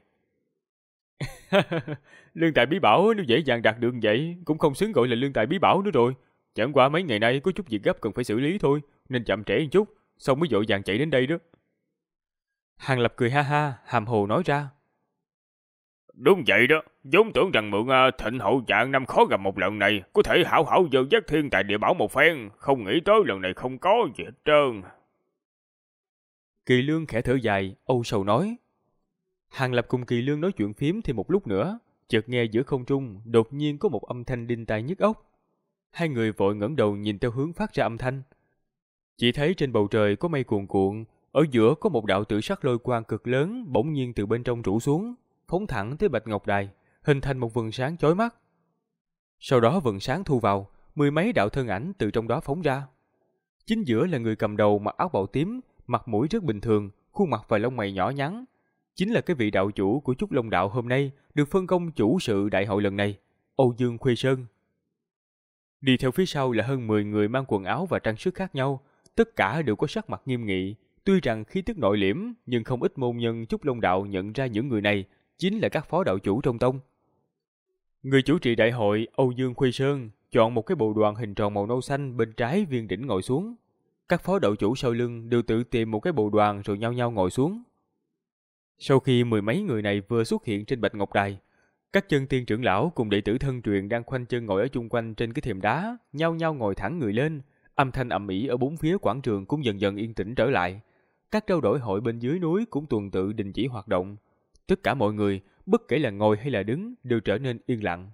Lương tài bí bảo nếu dễ dàng đạt được vậy, cũng không xứng gọi là lương tài bí bảo nữa rồi. Chẳng qua mấy ngày nay có chút việc gấp cần phải xử lý thôi, nên chậm trễ một chút, xong mới vội vàng chạy đến đây đó. Hàng Lập cười ha ha, hàm hồ nói ra. Đúng vậy đó, vốn tưởng rằng mượn thịnh hậu vạn năm khó gặp một lần này, có thể hảo hảo dơ dắt thiên tài địa bảo một phen, không nghĩ tới lần này không có gì hết trơn. Kỳ Lương khẽ thở dài, âu sầu nói. Hàng Lập cùng Kỳ Lương nói chuyện phím thêm một lúc nữa, chợt nghe giữa không trung đột nhiên có một âm thanh đinh tai nhức óc. Hai người vội ngẩng đầu nhìn theo hướng phát ra âm thanh. Chỉ thấy trên bầu trời có mây cuồn cuộn, ở giữa có một đạo tử sắc lôi quang cực lớn bỗng nhiên từ bên trong rủ xuống, phóng thẳng tới Bạch Ngọc Đài, hình thành một vầng sáng chói mắt. Sau đó vầng sáng thu vào, 10 mấy đạo thân ảnh từ trong đó phóng ra. Chính giữa là người cầm đầu mặc áo bào tím, mặt mũi rất bình thường, khuôn mặt và lông mày nhỏ nhắn. Chính là cái vị đạo chủ của Trúc Long Đạo hôm nay được phân công chủ sự đại hội lần này, Âu Dương Khuê Sơn. Đi theo phía sau là hơn 10 người mang quần áo và trang sức khác nhau, tất cả đều có sắc mặt nghiêm nghị, Tuy rằng khí tức nội liễm, nhưng không ít môn nhân Trúc Long đạo nhận ra những người này chính là các phó đạo chủ trong tông. Người chủ trì đại hội Âu Dương Khuê Sơn chọn một cái bộ đoàn hình tròn màu nâu xanh bên trái viên đỉnh ngồi xuống. Các phó đạo chủ sau lưng đều tự tìm một cái bộ đoàn rồi nhau nhau ngồi xuống. Sau khi mười mấy người này vừa xuất hiện trên Bạch Ngọc Đài, các chân tiên trưởng lão cùng đệ tử thân truyền đang khoanh chân ngồi ở chung quanh trên cái thềm đá, nhau nhau ngồi thẳng người lên. Âm thanh ầm ĩ ở bốn phía quảng trường cũng dần dần yên tĩnh trở lại. Các trao đổi hội bên dưới núi cũng tuần tự đình chỉ hoạt động. Tất cả mọi người, bất kể là ngồi hay là đứng, đều trở nên yên lặng.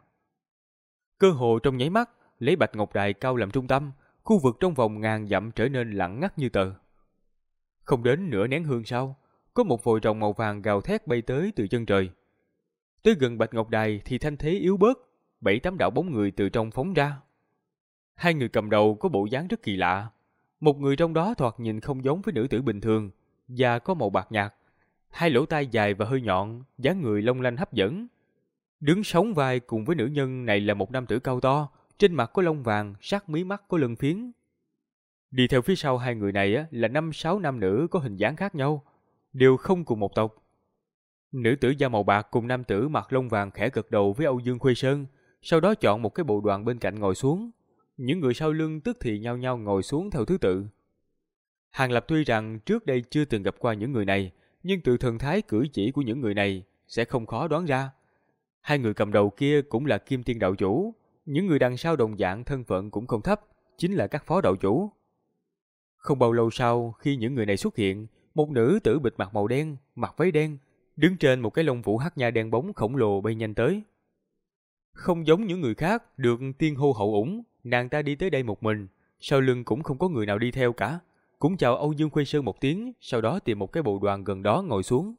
Cơ hồ trong nháy mắt, lấy Bạch Ngọc Đài cao làm trung tâm, khu vực trong vòng ngàn dặm trở nên lặng ngắt như tờ. Không đến nửa nén hương sau, có một vòi rồng màu vàng gào thét bay tới từ chân trời. Tới gần Bạch Ngọc Đài thì thanh thế yếu bớt, 7-8 đạo bóng người từ trong phóng ra. Hai người cầm đầu có bộ dáng rất kỳ lạ. Một người trong đó thoạt nhìn không giống với nữ tử bình thường, da có màu bạc nhạt, hai lỗ tai dài và hơi nhọn, dáng người long lanh hấp dẫn. Đứng sóng vai cùng với nữ nhân này là một nam tử cao to, trên mặt có lông vàng, sát mí mắt có lân phiến. Đi theo phía sau hai người này là 5-6 nam nữ có hình dáng khác nhau, đều không cùng một tộc. Nữ tử da màu bạc cùng nam tử mặt lông vàng khẽ gật đầu với Âu Dương Khuê Sơn, sau đó chọn một cái bộ đoàn bên cạnh ngồi xuống. Những người sau lưng tức thì nhau nhau ngồi xuống theo thứ tự. Hàng Lập tuy rằng trước đây chưa từng gặp qua những người này, nhưng từ thần thái cử chỉ của những người này sẽ không khó đoán ra. Hai người cầm đầu kia cũng là Kim Tiên đạo chủ, những người đằng sau đồng dạng thân phận cũng không thấp, chính là các phó đạo chủ. Không bao lâu sau, khi những người này xuất hiện, một nữ tử bịt mặt màu đen, mặc váy đen, đứng trên một cái lông vũ hắc nha đen bóng khổng lồ bay nhanh tới. Không giống những người khác được tiên hô hậu ủng, nàng ta đi tới đây một mình, sau lưng cũng không có người nào đi theo cả. Cũng chào Âu Dương Khuê Sơn một tiếng, sau đó tìm một cái bộ đoàn gần đó ngồi xuống.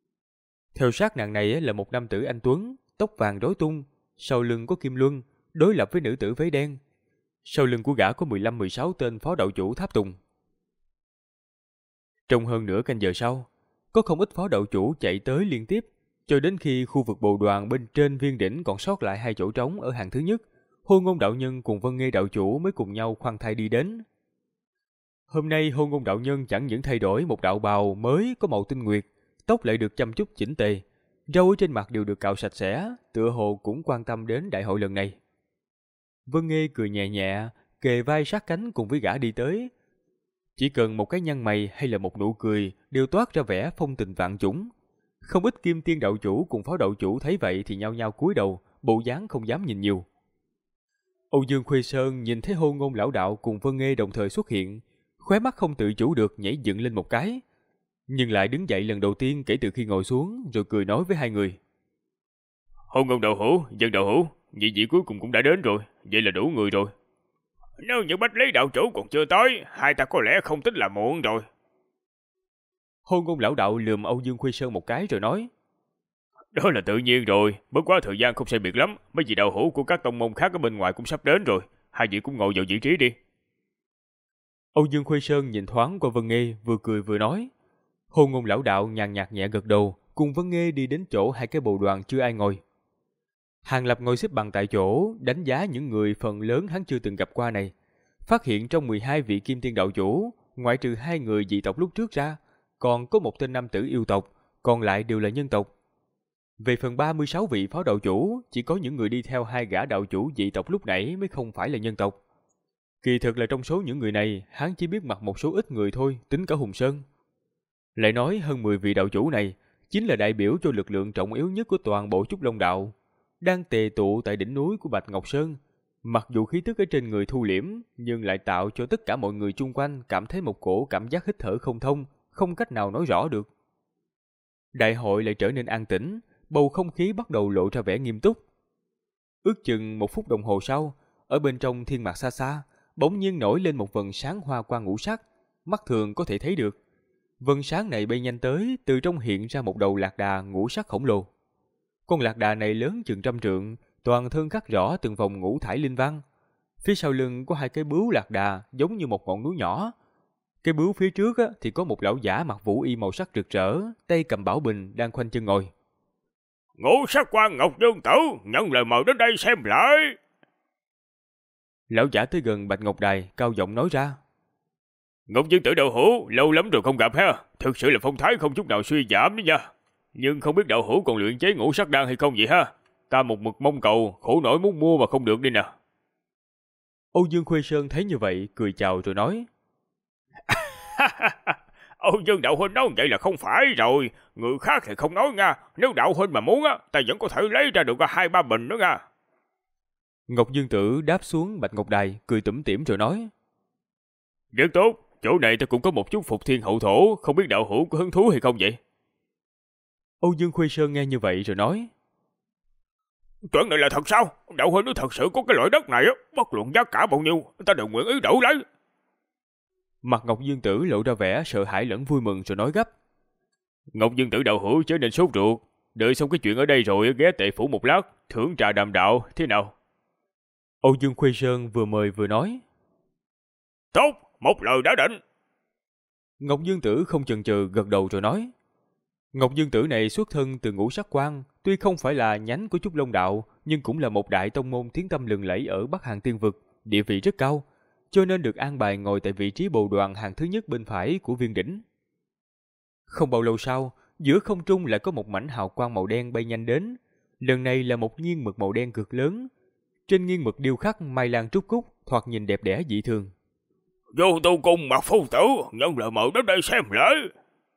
Theo sát nàng này là một nam tử anh tuấn, tóc vàng rối tung, sau lưng có kim luân, đối lập với nữ tử váy đen. Sau lưng của gã có 15-16 tên phó đạo chủ tháp tùng. Trong hơn nửa canh giờ sau, có không ít phó đạo chủ chạy tới liên tiếp, cho đến khi khu vực bộ đoàn bên trên viên đỉnh còn sót lại 2 chỗ trống ở hàng thứ nhất, Hôn Ngôn đạo nhân cùng Vân Nghê đạo chủ mới cùng nhau khoan thai đi đến. Hôm nay Hôn Ngôn đạo nhân chẳng những thay đổi một đạo bào mới có màu tinh nguyệt, tóc lại được chăm chút chỉnh tề, râu ở trên mặt đều được cạo sạch sẽ, tựa hồ cũng quan tâm đến đại hội lần này. Vân Nghê cười nhẹ nhẹ, kề vai sát cánh cùng với gã đi tới. Chỉ cần một cái nhăn mày hay là một nụ cười đều toát ra vẻ phong tình vạn chủng. Không ít Kim Tiên đạo chủ cùng phó đạo chủ thấy vậy thì nhao nhao cúi đầu, bộ dáng không dám nhìn nhiều. Âu Dương Khuê Sơn nhìn thấy Hôn Ngôn lão đạo cùng Vân Nghê đồng thời xuất hiện, khóe mắt không tự chủ được nhảy dựng lên một cái, nhưng lại đứng dậy lần đầu tiên kể từ khi ngồi xuống, rồi cười nói với hai người. Hôn Ngôn đạo hữu, Dân đạo hữu, nhị vị cuối cùng cũng đã đến rồi, vậy là đủ người rồi. Nếu như Bách Lý đạo chủ còn chưa tới, hai ta có lẽ không tính là muộn rồi. Hôn Ngôn lão đạo lườm Âu Dương Khuê Sơn một cái rồi nói. Đó là tự nhiên rồi, bất quá thời gian không sai biệt lắm, mấy vị đạo hữu của các tông môn khác ở bên ngoài cũng sắp đến rồi, hai vị cũng ngồi vào vị trí đi. Âu Dương Khuê Sơn nhìn thoáng qua Vân Nghê, vừa cười vừa nói. Hôn Ngôn lão đạo nhàn nhạt nhẹ gật đầu, cùng Vân Nghê đi đến chỗ hai cái bộ đoàn chưa ai ngồi. Hàng Lập ngồi xếp bằng tại chỗ, đánh giá những người phần lớn hắn chưa từng gặp qua này. Phát hiện trong 12 vị Kim Tiên đạo chủ, ngoại trừ 2 người dị tộc lúc trước ra, còn có một tên nam tử yêu tộc, còn lại đều là nhân tộc. Về phần 36 vị phó đạo chủ, chỉ có những người đi theo 2 gã đạo chủ dị tộc lúc nãy mới không phải là nhân tộc. Kỳ thực là trong số những người này, hắn chỉ biết mặt một số ít người thôi, tính cả Hùng Sơn. Lại nói hơn 10 vị đạo chủ này, chính là đại biểu cho lực lượng trọng yếu nhất của toàn bộ Trúc Long đạo, đang tề tụ tại đỉnh núi của Bạch Ngọc Sơn. Mặc dù khí tức ở trên người thu liễm, nhưng lại tạo cho tất cả mọi người chung quanh cảm thấy một cổ cảm giác hít thở không thông, không cách nào nói rõ được. Đại hội lại trở nên an tĩnh, bầu không khí bắt đầu lộ ra vẻ nghiêm túc. Ước chừng 1 phút đồng hồ sau, ở bên trong thiên mạc xa xa, bỗng nhiên nổi lên một vầng sáng hoa quang ngũ sắc, mắt thường có thể thấy được. Vầng sáng này bay nhanh tới, từ trong hiện ra một đầu lạc đà ngũ sắc khổng lồ. Con lạc đà này lớn chừng 100 trượng, toàn thân khắc rõ từng vòng ngũ thải linh văn. Phía sau lưng có 2 cái bướu lạc đà giống như một ngọn núi nhỏ. Cái bướu phía trước thì có một lão giả mặc vũ y màu sắc rực rỡ, tay cầm bảo bình đang khoanh chân ngồi. Ngũ sắc quan Ngọc Dương Tử, nhận lời mời đến đây xem lại. Lão giả tới gần Bạch Ngọc Đài, cao giọng nói ra. Ngọc Dương Tử đạo hữu, lâu lắm rồi không gặp ha. Thực sự là phong thái không chút nào suy giảm đó nha. Nhưng không biết đạo hữu còn luyện chế ngũ sắc đan hay không vậy ha? Ta một mực mong cầu, khổ nổi muốn mua mà không được đi nè. Âu Dương Khuê Sơn thấy như vậy, cười chào rồi nói. Âu Dương đạo huynh nói vậy là không phải rồi. Người khác thì không nói nha. Nếu đạo huynh mà muốn á, ta vẫn có thể lấy ra được 2-3 bình nữa nha. Ngọc Dương Tử đáp xuống bạch ngọc đài, cười tủm tỉm rồi nói. Rất tốt, chỗ này ta cũng có một chút phục thiên hậu thổ, không biết đạo hữu có hứng thú hay không vậy? Âu Dương Khuê Sơn nghe như vậy rồi nói. Chuyện này là thật sao? Đạo huynh nói thật sự có cái loại đất này á, bất luận giá cả bao nhiêu, ta đều nguyện ý đổi lấy. Mặt Ngọc Dương Tử lộ ra vẻ sợ hãi lẫn vui mừng rồi nói gấp. Ngọc Dương Tử đạo hữu chớ nên sốt ruột, đợi xong cái chuyện ở đây rồi ghé Tệ phủ một lát, thưởng trà đàm đạo, thế nào? Âu Dương Khuê Sơn vừa mời vừa nói. Tốt, một lời đã định. Ngọc Dương Tử không chần chừ gật đầu rồi nói. Ngọc Dương Tử này xuất thân từ Ngũ Sắc Quan, tuy không phải là nhánh của Trúc Long Đạo, nhưng cũng là một đại tông môn tiếng tăm lừng lẫy ở Bắc Hàn Tiên Vực, địa vị rất cao, cho nên được an bài ngồi tại vị trí bồ đoàn hàng thứ nhất bên phải của Viên Đỉnh. Không bao lâu sau, giữa không trung lại có một mảnh hào quang màu đen bay nhanh đến. Lần này là một nghiêng mực màu đen cực lớn. Trên nghiêng mực điêu khắc mai lan trúc cúc, thoạt nhìn đẹp đẽ dị thường. Vô tu cung Mạc phu tử, nhân lời mời đến đây xem lễ.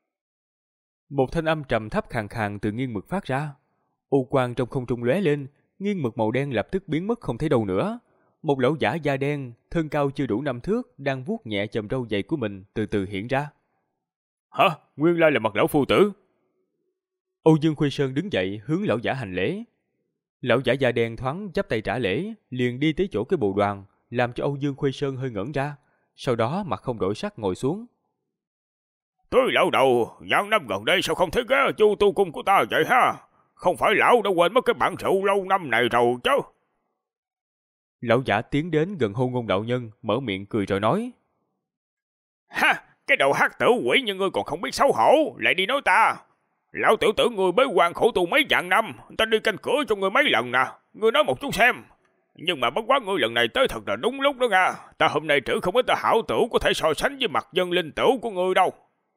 Một thanh âm trầm thấp khàn khàn từ nghiêng mực phát ra. U quang trong không trung lóe lên, nghiêng mực màu đen lập tức biến mất không thấy đâu nữa. Một lão giả da đen, thân cao chưa đủ 5 thước, đang vuốt nhẹ chòm râu dày của mình từ từ hiện ra. Hả? Nguyên lai là Mạc lão phu tử. Âu Dương Khuê Sơn đứng dậy hướng lão giả hành lễ. Lão giả da đen thoáng chắp tay trả lễ, liền đi tới chỗ cái bồ đoàn, làm cho Âu Dương Khuê Sơn hơi ngẩn ra. Sau đó mặt không đổi sắc ngồi xuống. Tôi lão đầu, những năm gần đây sao không thấy ghé chu tu cung của ta vậy ha? Không phải lão đã quên mất cái bản rượu lâu năm này rồi chứ? Lão giả tiến đến gần Hôn Ngôn đạo nhân, mở miệng cười rồi nói. Ha, cái đầu hắc tử quỷ như ngươi còn không biết xấu hổ, lại đi nói ta. Lão tiểu tử ngươi bế quan khổ tu mấy vạn năm, ta đi canh cửa cho ngươi mấy lần nè, ngươi nói một chút xem. Nhưng mà bất quá ngươi lần này tới thật là đúng lúc đó nha. Ta hôm nay trữ không ít ta hảo tử có thể so sánh với mặt dân linh tử của ngươi đâu.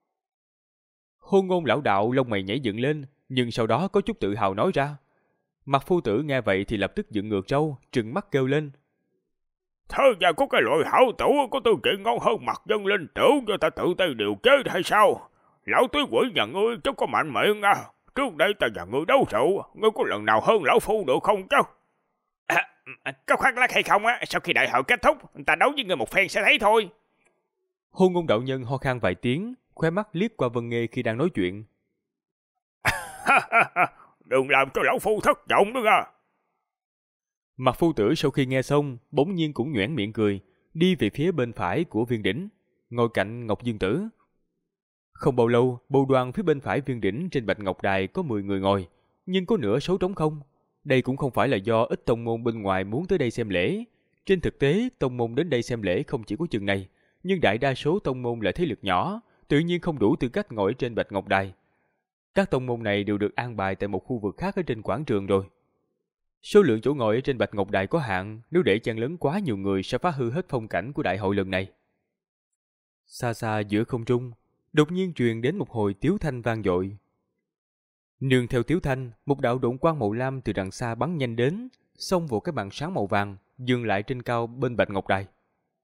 Hôn Ngôn lão đạo lông mày nhảy dựng lên, nhưng sau đó có chút tự hào nói ra. Mặt phu tử nghe vậy thì lập tức dựng ngược râu, trừng mắt kêu lên. Thế ra có cái loại hảo tử có tư kiện ngon hơn mặt dân linh tử cho ta tự tay điều chế hay sao? Lão túi quỷ nhà ngươi chứ có mạnh miệng à. Trước đây ta và ngươi đấu rượu, ngươi có lần nào hơn lão phu được không chứ? Có khoác lác hay không á, sau khi đại hội kết thúc, ta đấu với ngươi một phen sẽ thấy thôi. Hôn Ngôn đạo nhân ho khan vài tiếng, khóe mắt liếc qua Vân Nghê khi đang nói chuyện. Đừng làm cho lão phu thất vọng nữa nha. Mặt phu tử sau khi nghe xong, bỗng nhiên cũng nhoẻn miệng cười, đi về phía bên phải của Viên Đỉnh, ngồi cạnh Ngọc Dương Tử. Không bao lâu, bồ đoàn phía bên phải Viên Đỉnh trên bạch ngọc đài có 10 người ngồi, nhưng có nửa số trống không. Đây cũng không phải là do ít tông môn bên ngoài muốn tới đây xem lễ. Trên thực tế, tông môn đến đây xem lễ không chỉ có chừng này, nhưng đại đa số tông môn là thế lực nhỏ, tự nhiên không đủ tư cách ngồi trên bạch ngọc đài. Các tông môn này đều được an bài tại một khu vực khác ở trên quảng trường rồi. Số lượng chỗ ngồi ở trên bạch ngọc đài có hạn, nếu để chen lấn quá nhiều người sẽ phá hư hết phong cảnh của đại hội lần này. Xa xa giữa không trung, đột nhiên truyền đến một hồi tiếu thanh vang dội. Nương theo tiếu thanh, một đạo độn quang màu lam từ đằng xa bắn nhanh đến, xông vào cái màn sáng màu vàng, dừng lại trên cao bên bạch ngọc đài.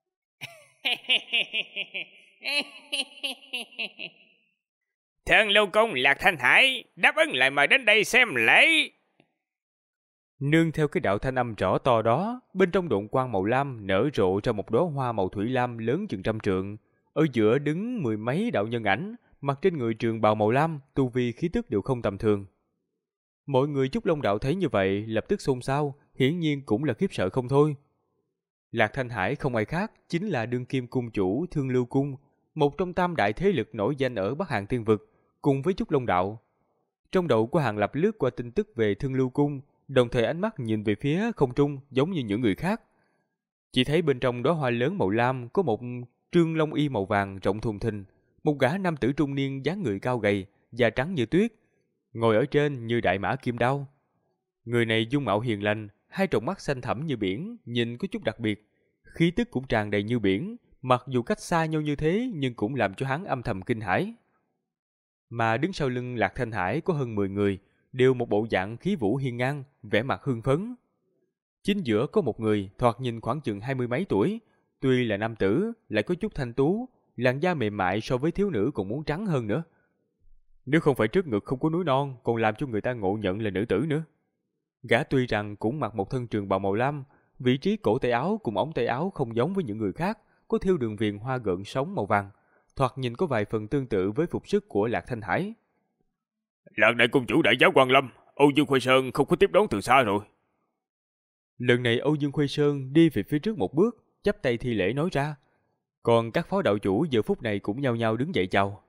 Thần Lâu Công Lạc Thanh Hải đáp ứng lại mời đến đây xem lễ. Nương theo cái đạo thanh âm rõ to đó, bên trong độn quang màu lam nở rộ ra một đóa hoa màu thủy lam lớn chừng 100 trượng. Ở giữa đứng 10 mấy đạo nhân ảnh, mặc trên người trường bào màu lam, tu vi khí tức đều không tầm thường. Mọi người Trúc Long đạo thấy như vậy, lập tức xôn xao, hiển nhiên cũng là khiếp sợ không thôi. Lạc Thanh Hải không ai khác, chính là đương kim cung chủ Thương Lưu Cung, một trong tam đại thế lực nổi danh ở Bắc Hàn Tiên Vực, cùng với Trúc Long đạo. Trong đầu của Hàng Lập lướt qua tin tức về Thương Lưu Cung, đồng thời ánh mắt nhìn về phía không trung giống như những người khác. Chỉ thấy bên trong đóa hoa lớn màu lam có một trương long y màu vàng rộng thùng thình, một gã nam tử trung niên dáng người cao gầy, da trắng như tuyết, ngồi ở trên như đại mã kim đao. Người này dung mạo hiền lành, hai tròng mắt xanh thẳm như biển, nhìn có chút đặc biệt, khí tức cũng tràn đầy như biển, mặc dù cách xa nhau như thế nhưng cũng làm cho hắn âm thầm kinh hãi. Mà đứng sau lưng Lạc Thanh Hải có hơn 10 người, đều một bộ dạng khí vũ hiên ngang, vẻ mặt hưng phấn. Chính giữa có một người thoạt nhìn khoảng chừng 20 mấy tuổi, tuy là nam tử, lại có chút thanh tú, làn da mềm mại so với thiếu nữ còn muốn trắng hơn nữa. Nếu không phải trước ngực không có núi non, còn làm cho người ta ngộ nhận là nữ tử nữa. Gã tuy rằng cũng mặc một thân trường bào màu lam, vị trí cổ tay áo cùng ống tay áo không giống với những người khác, có thêu đường viền hoa gợn sóng màu vàng, thoạt nhìn có vài phần tương tự với phục sức của Lạc Thanh Hải. Lạc đại công chủ đại giáo Quan Lâm, Âu Dương Khuê Sơn không có tiếp đón từ xa rồi. Lần này Âu Dương Khuê Sơn đi về phía trước một bước, chắp tay thi lễ nói ra. Còn các phó đạo chủ giờ phút này cũng nhao nhao đứng dậy chào.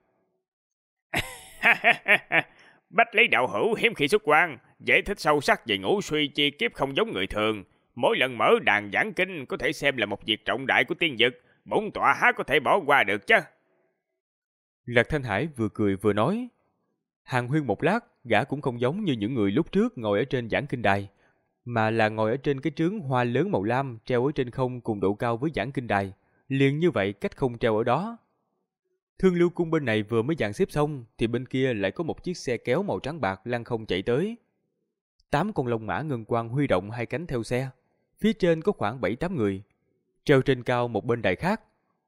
Bách Lý đạo hữu hiếm khi xuất quan, giải thích sâu sắc về ngũ suy chi kiếp không giống người thường. Mỗi lần mở đàn giảng kinh có thể xem là một việc trọng đại của tiên dực, bổn tọa há có thể bỏ qua được chứ. Lạc Thanh Hải vừa cười vừa nói. Hàn huyên một lát, gã cũng không giống như những người lúc trước ngồi ở trên giảng kinh đài, mà là ngồi ở trên cái trướng hoa lớn màu lam treo ở trên không cùng độ cao với giảng kinh đài, liền như vậy cách không treo ở đó. Thương Lưu cung bên này vừa mới dàn xếp xong thì bên kia lại có một chiếc xe kéo màu trắng bạc lăn không chạy tới. 8 con long mã ngân quang huy động hai cánh theo xe, phía trên có khoảng 7-8 người, treo trên cao một bên đài khác.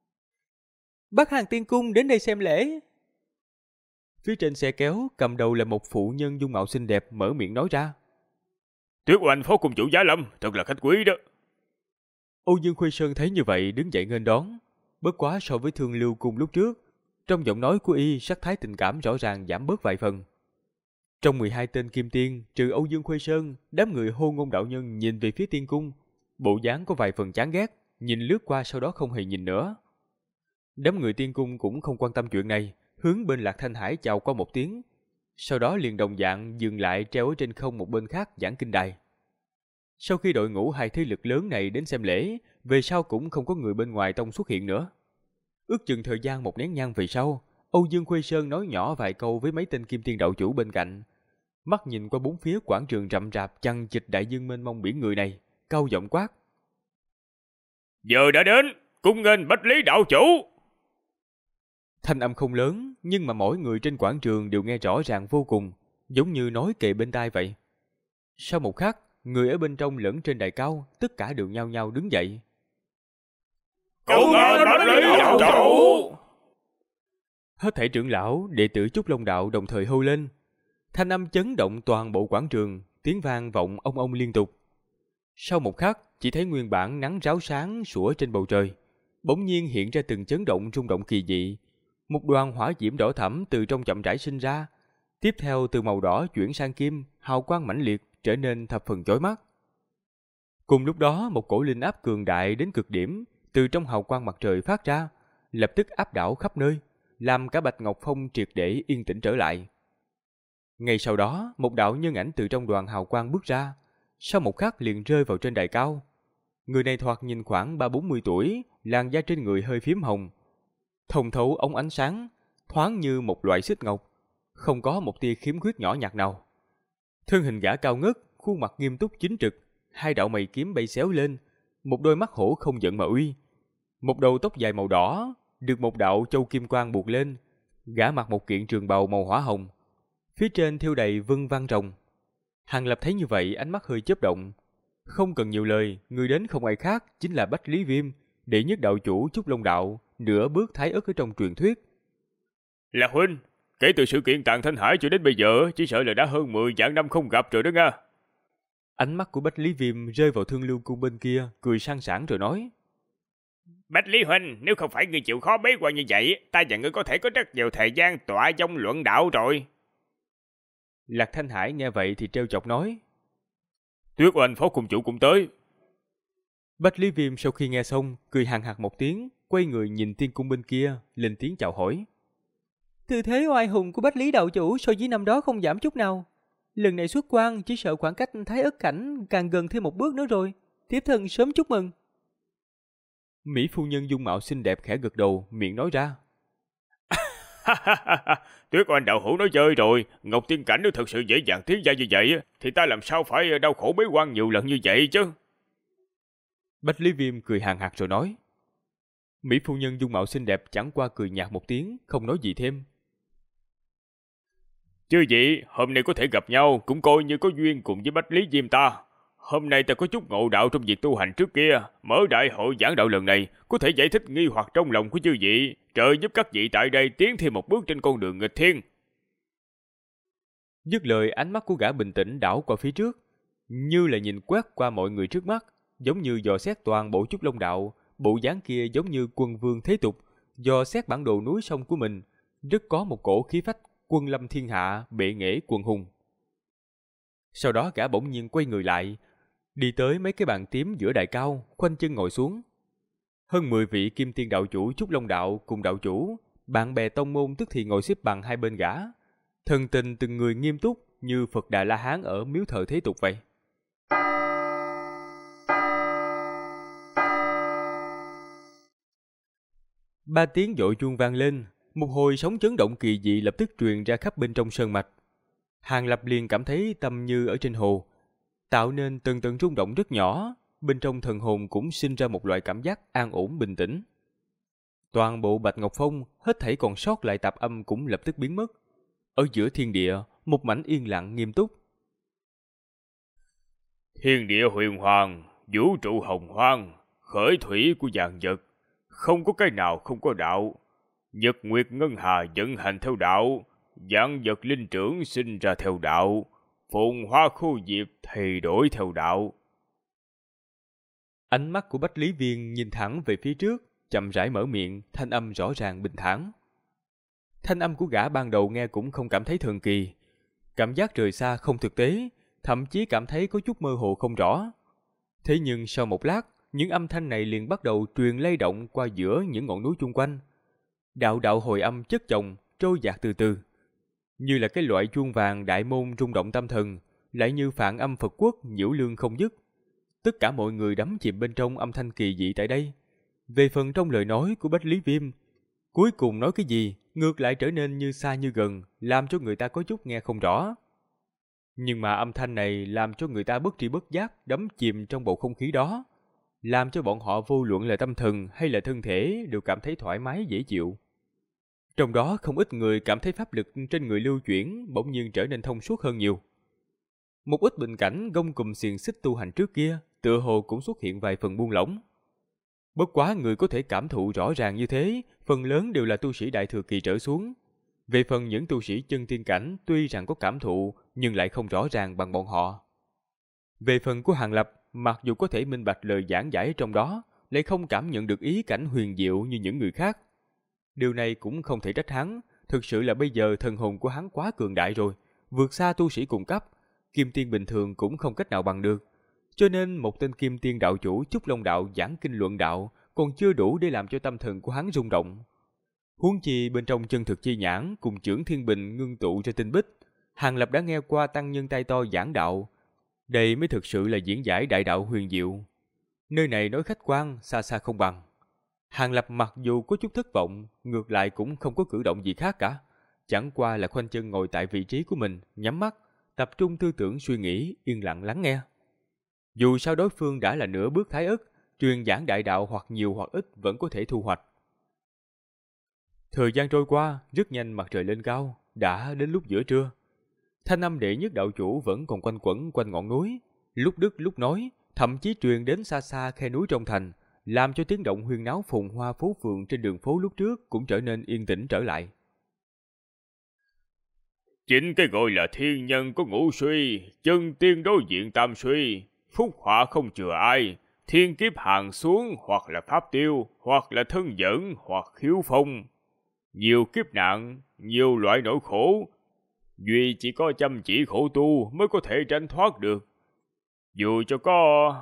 Bắc Hàn Tiên Cung đến đây xem lễ. Phía trên xe kéo cầm đầu là một phụ nhân dung mạo xinh đẹp mở miệng nói ra. Tuyết Oanh phó cung chủ Giá Lâm, thật là khách quý đó. Âu Dương Khuê Sơn thấy như vậy đứng dậy nghênh đón. Bất quá so với Thương Lưu cung lúc trước, trong giọng nói của y sắc thái tình cảm rõ ràng giảm bớt vài phần. Trong 12 tên kim tiên, trừ Âu Dương Khuê Sơn, đám người hô ngôn đạo nhân nhìn về phía tiên cung, bộ dáng có vài phần chán ghét, nhìn lướt qua sau đó không hề nhìn nữa. Đám người tiên cung cũng không quan tâm chuyện này, hướng bên Lạc Thanh Hải chào qua một tiếng, sau đó liền đồng dạng dừng lại treo ở trên không một bên khác giảng kinh đài. Sau khi đội ngũ hai thế lực lớn này đến xem lễ, về sau cũng không có người bên ngoài tông xuất hiện nữa. Ước chừng thời gian một nén nhang về sau, Âu Dương Khuê Sơn nói nhỏ vài câu với mấy tên kim tiên đạo chủ bên cạnh. Mắt nhìn qua bốn phía quảng trường rậm rạp chằng chịt đại dương mênh mông biển người này, cao giọng quát. Giờ đã đến, cung nghênh Bách Lý đạo chủ. Thanh âm không lớn, nhưng mà mỗi người trên quảng trường đều nghe rõ ràng vô cùng, giống như nói kề bên tai vậy. Sau một khắc, người ở bên trong lẫn trên đài cao, tất cả đều nhao nhao đứng dậy. Cung nghênh Bách Lý đạo chủ. Hết thảy trưởng lão, đệ tử Trúc Long đạo đồng thời hô lên. Thanh âm chấn động toàn bộ quảng trường, tiếng vang vọng ông ông liên tục. Sau một khắc, chỉ thấy nguyên bản nắng ráo sáng sủa trên bầu trời, bỗng nhiên hiện ra từng chấn động rung động kỳ dị. Một đoàn hỏa diễm đỏ thẫm từ trong chậm rãi sinh ra, tiếp theo từ màu đỏ chuyển sang kim, hào quang mãnh liệt trở nên thập phần chói mắt. Cùng lúc đó, một cổ linh áp cường đại đến cực điểm từ trong hào quang mặt trời phát ra, lập tức áp đảo khắp nơi, làm cả Bạch Ngọc Phong triệt để yên tĩnh trở lại. Ngay sau đó, một đạo nhân ảnh từ trong đoàn hào quang bước ra, sau một khắc liền rơi vào trên đài cao. Người này thoạt nhìn khoảng 30-40 tuổi, làn da trên người hơi phím hồng, thông thấu ống ánh sáng, thoáng như một loại xích ngọc, không có một tia khiếm khuyết nhỏ nhặt nào. Thân hình gã cao ngất, khuôn mặt nghiêm túc chính trực, hai đạo mày kiếm bay xéo lên, một đôi mắt hổ không giận mà uy. Một đầu tóc dài màu đỏ, được một đạo châu kim quang buộc lên, gã mặc một kiện trường bào màu hỏa hồng, phía trên thêu đầy vân văn rồng. Hàng Lập thấy như vậy ánh mắt hơi chớp động. Không cần nhiều lời, người đến không ai khác chính là Bách Lý Viêm, đệ nhất đạo chủ Trúc Long đạo, nửa bước thái ất ở trong truyền thuyết. Là huynh, kể từ sự kiện Tàng Thanh Hải cho đến bây giờ, chỉ sợ là đã hơn 10 vạn năm không gặp rồi đó nha. Ánh mắt của Bách Lý Viêm rơi vào Thương Lưu cung bên kia, cười sang sảng rồi nói. Bách Lý huynh, nếu không phải ngươi chịu khó bế quan như vậy, ta và ngươi có thể có rất nhiều thời gian tọa vong luận đạo rồi. Lạc Thanh Hải nghe vậy thì trêu chọc nói. Tuyết Oanh phó cung chủ cũng tới. Bách Lý Viêm sau khi nghe xong, cười hằng hặc một tiếng, quay người nhìn tiên cung bên kia, lên tiếng chào hỏi. Tư thế oai hùng của Bách Lý đạo chủ so với năm đó không giảm chút nào. Lần này xuất quan chỉ sợ khoảng cách Thái Ất cảnh càng gần thêm một bước nữa rồi. Tiếp thân sớm chúc mừng. Mỹ phu nhân dung mạo xinh đẹp khẽ gật đầu, miệng nói ra. Tuyết Oanh đạo hữu nói chơi rồi, Ngọc Tiên cảnh nếu thật sự dễ dàng tiến gia như vậy, thì ta làm sao phải đau khổ bế quan nhiều lần như vậy chứ? Bách Lý Viêm cười hằng hặc rồi nói. Mỹ phu nhân dung mạo xinh đẹp chẳng qua cười nhạt một tiếng, không nói gì thêm. Chứ gì, hôm nay có thể gặp nhau cũng coi như có duyên cùng với Bách Lý Diêm ta. Hôm nay ta có chút ngộ đạo trong việc tu hành trước kia, mở đại hội giảng đạo lần này có thể giải thích nghi hoặc trong lòng của chư vị, trời giúp các vị tại đây tiến thêm một bước trên con đường nghịch thiên. Dứt lời, ánh mắt của gã bình tĩnh đảo qua phía trước, như là nhìn quét qua mọi người trước mắt, giống như dò xét toàn bộ Trúc Long đạo. Bộ dáng kia giống như quân vương thế tục, dò xét bản đồ núi sông của mình, rất có một cổ khí phách quân lâm thiên hạ, bệ nghệ quần hùng. Sau đó gã bỗng nhiên quay người lại, đi tới mấy cái bàn tím giữa đại cao, khoanh chân ngồi xuống. Hơn 10 vị kim tiên đạo chủ Trúc Long đạo cùng đạo chủ, bạn bè tông môn tức thì ngồi xếp bằng hai bên gã, thần tình từng người nghiêm túc như Phật Đà La Hán ở miếu thờ thế tục vậy. Ba tiếng dội chuông vang lên, một hồi sóng chấn động kỳ dị lập tức truyền ra khắp bên trong sơn mạch. Hàng Lập liền cảm thấy tâm như ở trên hồ, tạo nên từng tầng rung động rất nhỏ, bên trong thần hồn cũng sinh ra một loại cảm giác an ổn bình tĩnh. Toàn bộ Bạch Ngọc Phong, hết thảy còn sót lại tạp âm cũng lập tức biến mất. Ở giữa thiên địa, một mảnh yên lặng nghiêm túc. Thiên địa huyền hoàng, vũ trụ hồng hoang, khởi thủy của vạn vật, không có cái nào không có đạo. Nhật nguyệt ngân hà vận hành theo đạo, vạn vật linh trưởng sinh ra theo đạo, phồn hoa khô diệp thay đổi theo đạo. Ánh mắt của Bách Lý Viên nhìn thẳng về phía trước, chậm rãi mở miệng, thanh âm rõ ràng bình thản. Thanh âm của gã ban đầu nghe cũng không cảm thấy thần kỳ, cảm giác rời xa không thực tế, thậm chí cảm thấy có chút mơ hồ không rõ. Thế nhưng sau một lát, những âm thanh này liền bắt đầu truyền lay động qua giữa những ngọn núi chung quanh. Đạo đạo hồi âm chất chồng, trôi dạt từ từ. Như là cái loại chuông vàng đại môn rung động tâm thần, lại như phạn âm Phật quốc nhiễu lương không dứt. Tất cả mọi người đắm chìm bên trong âm thanh kỳ dị tại đây. Về phần trong lời nói của Bách Lý Viêm, cuối cùng nói cái gì, ngược lại trở nên như xa như gần, làm cho người ta có chút nghe không rõ. Nhưng mà âm thanh này làm cho người ta bất tri bất giác đắm chìm trong bầu không khí đó, làm cho bọn họ vô luận là tâm thần hay là thân thể đều cảm thấy thoải mái dễ chịu. Trong đó không ít người cảm thấy pháp lực trên người lưu chuyển bỗng nhiên trở nên thông suốt hơn nhiều. Một ít bình cảnh gông cùm xiềng xích tu hành trước kia tựa hồ cũng xuất hiện vài phần buông lỏng. Bất quá người có thể cảm thụ rõ ràng như thế, phần lớn đều là tu sĩ đại thừa kỳ trở xuống. Về phần những tu sĩ chân tiên cảnh tuy rằng có cảm thụ nhưng lại không rõ ràng bằng bọn họ. Về phần của Hàng Lập, mặc dù có thể minh bạch lời giảng giải trong đó, lại không cảm nhận được ý cảnh huyền diệu như những người khác. Điều này cũng không thể trách hắn, thực sự là bây giờ thần hồn của hắn quá cường đại rồi, vượt xa tu sĩ cùng cấp, kim tiên bình thường cũng không cách nào bằng được. Cho nên một tên kim tiên đạo chủ Trúc Long đạo giảng kinh luận đạo còn chưa đủ để làm cho tâm thần của hắn rung động. Huống chi bên trong chân thực chi nhãn cùng chưởng thiên bình ngưng tụ ra tinh bích, Hàng Lập đã nghe qua tăng nhân tay to giảng đạo. Đây mới thực sự là diễn giải đại đạo huyền diệu. Nơi này nói khách quan xa xa không bằng. Hàng Lập mặc dù có chút thất vọng, ngược lại cũng không có cử động gì khác cả. Chẳng qua là khoanh chân ngồi tại vị trí của mình, nhắm mắt, tập trung tư tưởng suy nghĩ, yên lặng lắng nghe. Dù sao đối phương đã là nửa bước thái ức, truyền giảng đại đạo hoặc nhiều hoặc ít vẫn có thể thu hoạch. Thời gian trôi qua, rất nhanh mặt trời lên cao, đã đến lúc giữa trưa. Thanh âm đệ nhất đạo chủ vẫn còn quanh quẩn quanh ngọn núi, lúc đứt lúc nói, thậm chí truyền đến xa xa khe núi trong thành, làm cho tiếng động huyên náo phồn hoa phố phường trên đường phố lúc trước cũng trở nên yên tĩnh trở lại. Chính cái gọi là thiên nhân có ngũ suy, chân tiên đối diện tam suy, phúc họa không chừa ai, thiên kiếp hàng xuống hoặc là pháp tiêu, hoặc là thân dẫn, hoặc khiếu phong. Nhiều kiếp nạn, nhiều loại nỗi khổ, duy chỉ có chăm chỉ khổ tu mới có thể tránh thoát được. Dù cho có...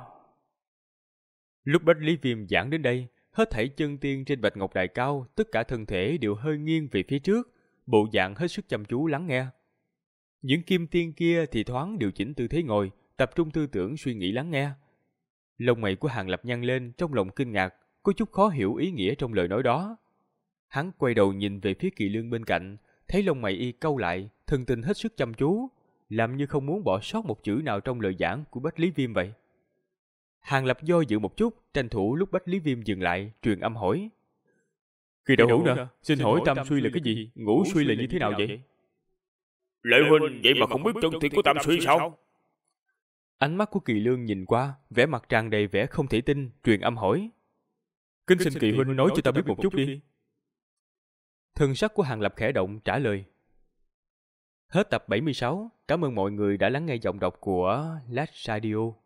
Lúc Bách Lý Viêm giảng đến đây, hết thảy chân tiên trên Bạch Ngọc Đài Cao, tất cả thân thể đều hơi nghiêng về phía trước, bộ dạng hết sức chăm chú lắng nghe. Những kim tiên kia thì thoáng điều chỉnh tư thế ngồi, tập trung tư tưởng suy nghĩ lắng nghe. Lông mày của Hàng Lập nhăn lên trong lòng kinh ngạc, có chút khó hiểu ý nghĩa trong lời nói đó. Hắn quay đầu nhìn về phía Kỳ Lương bên cạnh, thấy lông mày y cau lại, thần tình hết sức chăm chú, làm như không muốn bỏ sót một chữ nào trong lời giảng của Bách Lý Viêm vậy. Hàng Lập do dự một chút, tranh thủ lúc Bách Lý Viêm dừng lại, truyền âm hỏi. Kỳ đạo hữu nè, xin hỏi tam suy là cái gì? Ngũ suy là như thế nào vậy? Lệ huynh vậy mà không biết chân thiện của tam suy sao? Ánh mắt của Kỳ Lương nhìn qua, vẻ mặt tràn đầy vẻ không thể tin, truyền âm hỏi. Kính xin Kỳ huynh nói cho ta biết một chút đi. Thân sắc của Hàng Lập khẽ động trả lời. Hết tập 76, cảm ơn mọi người đã lắng nghe giọng đọc của Last Radio.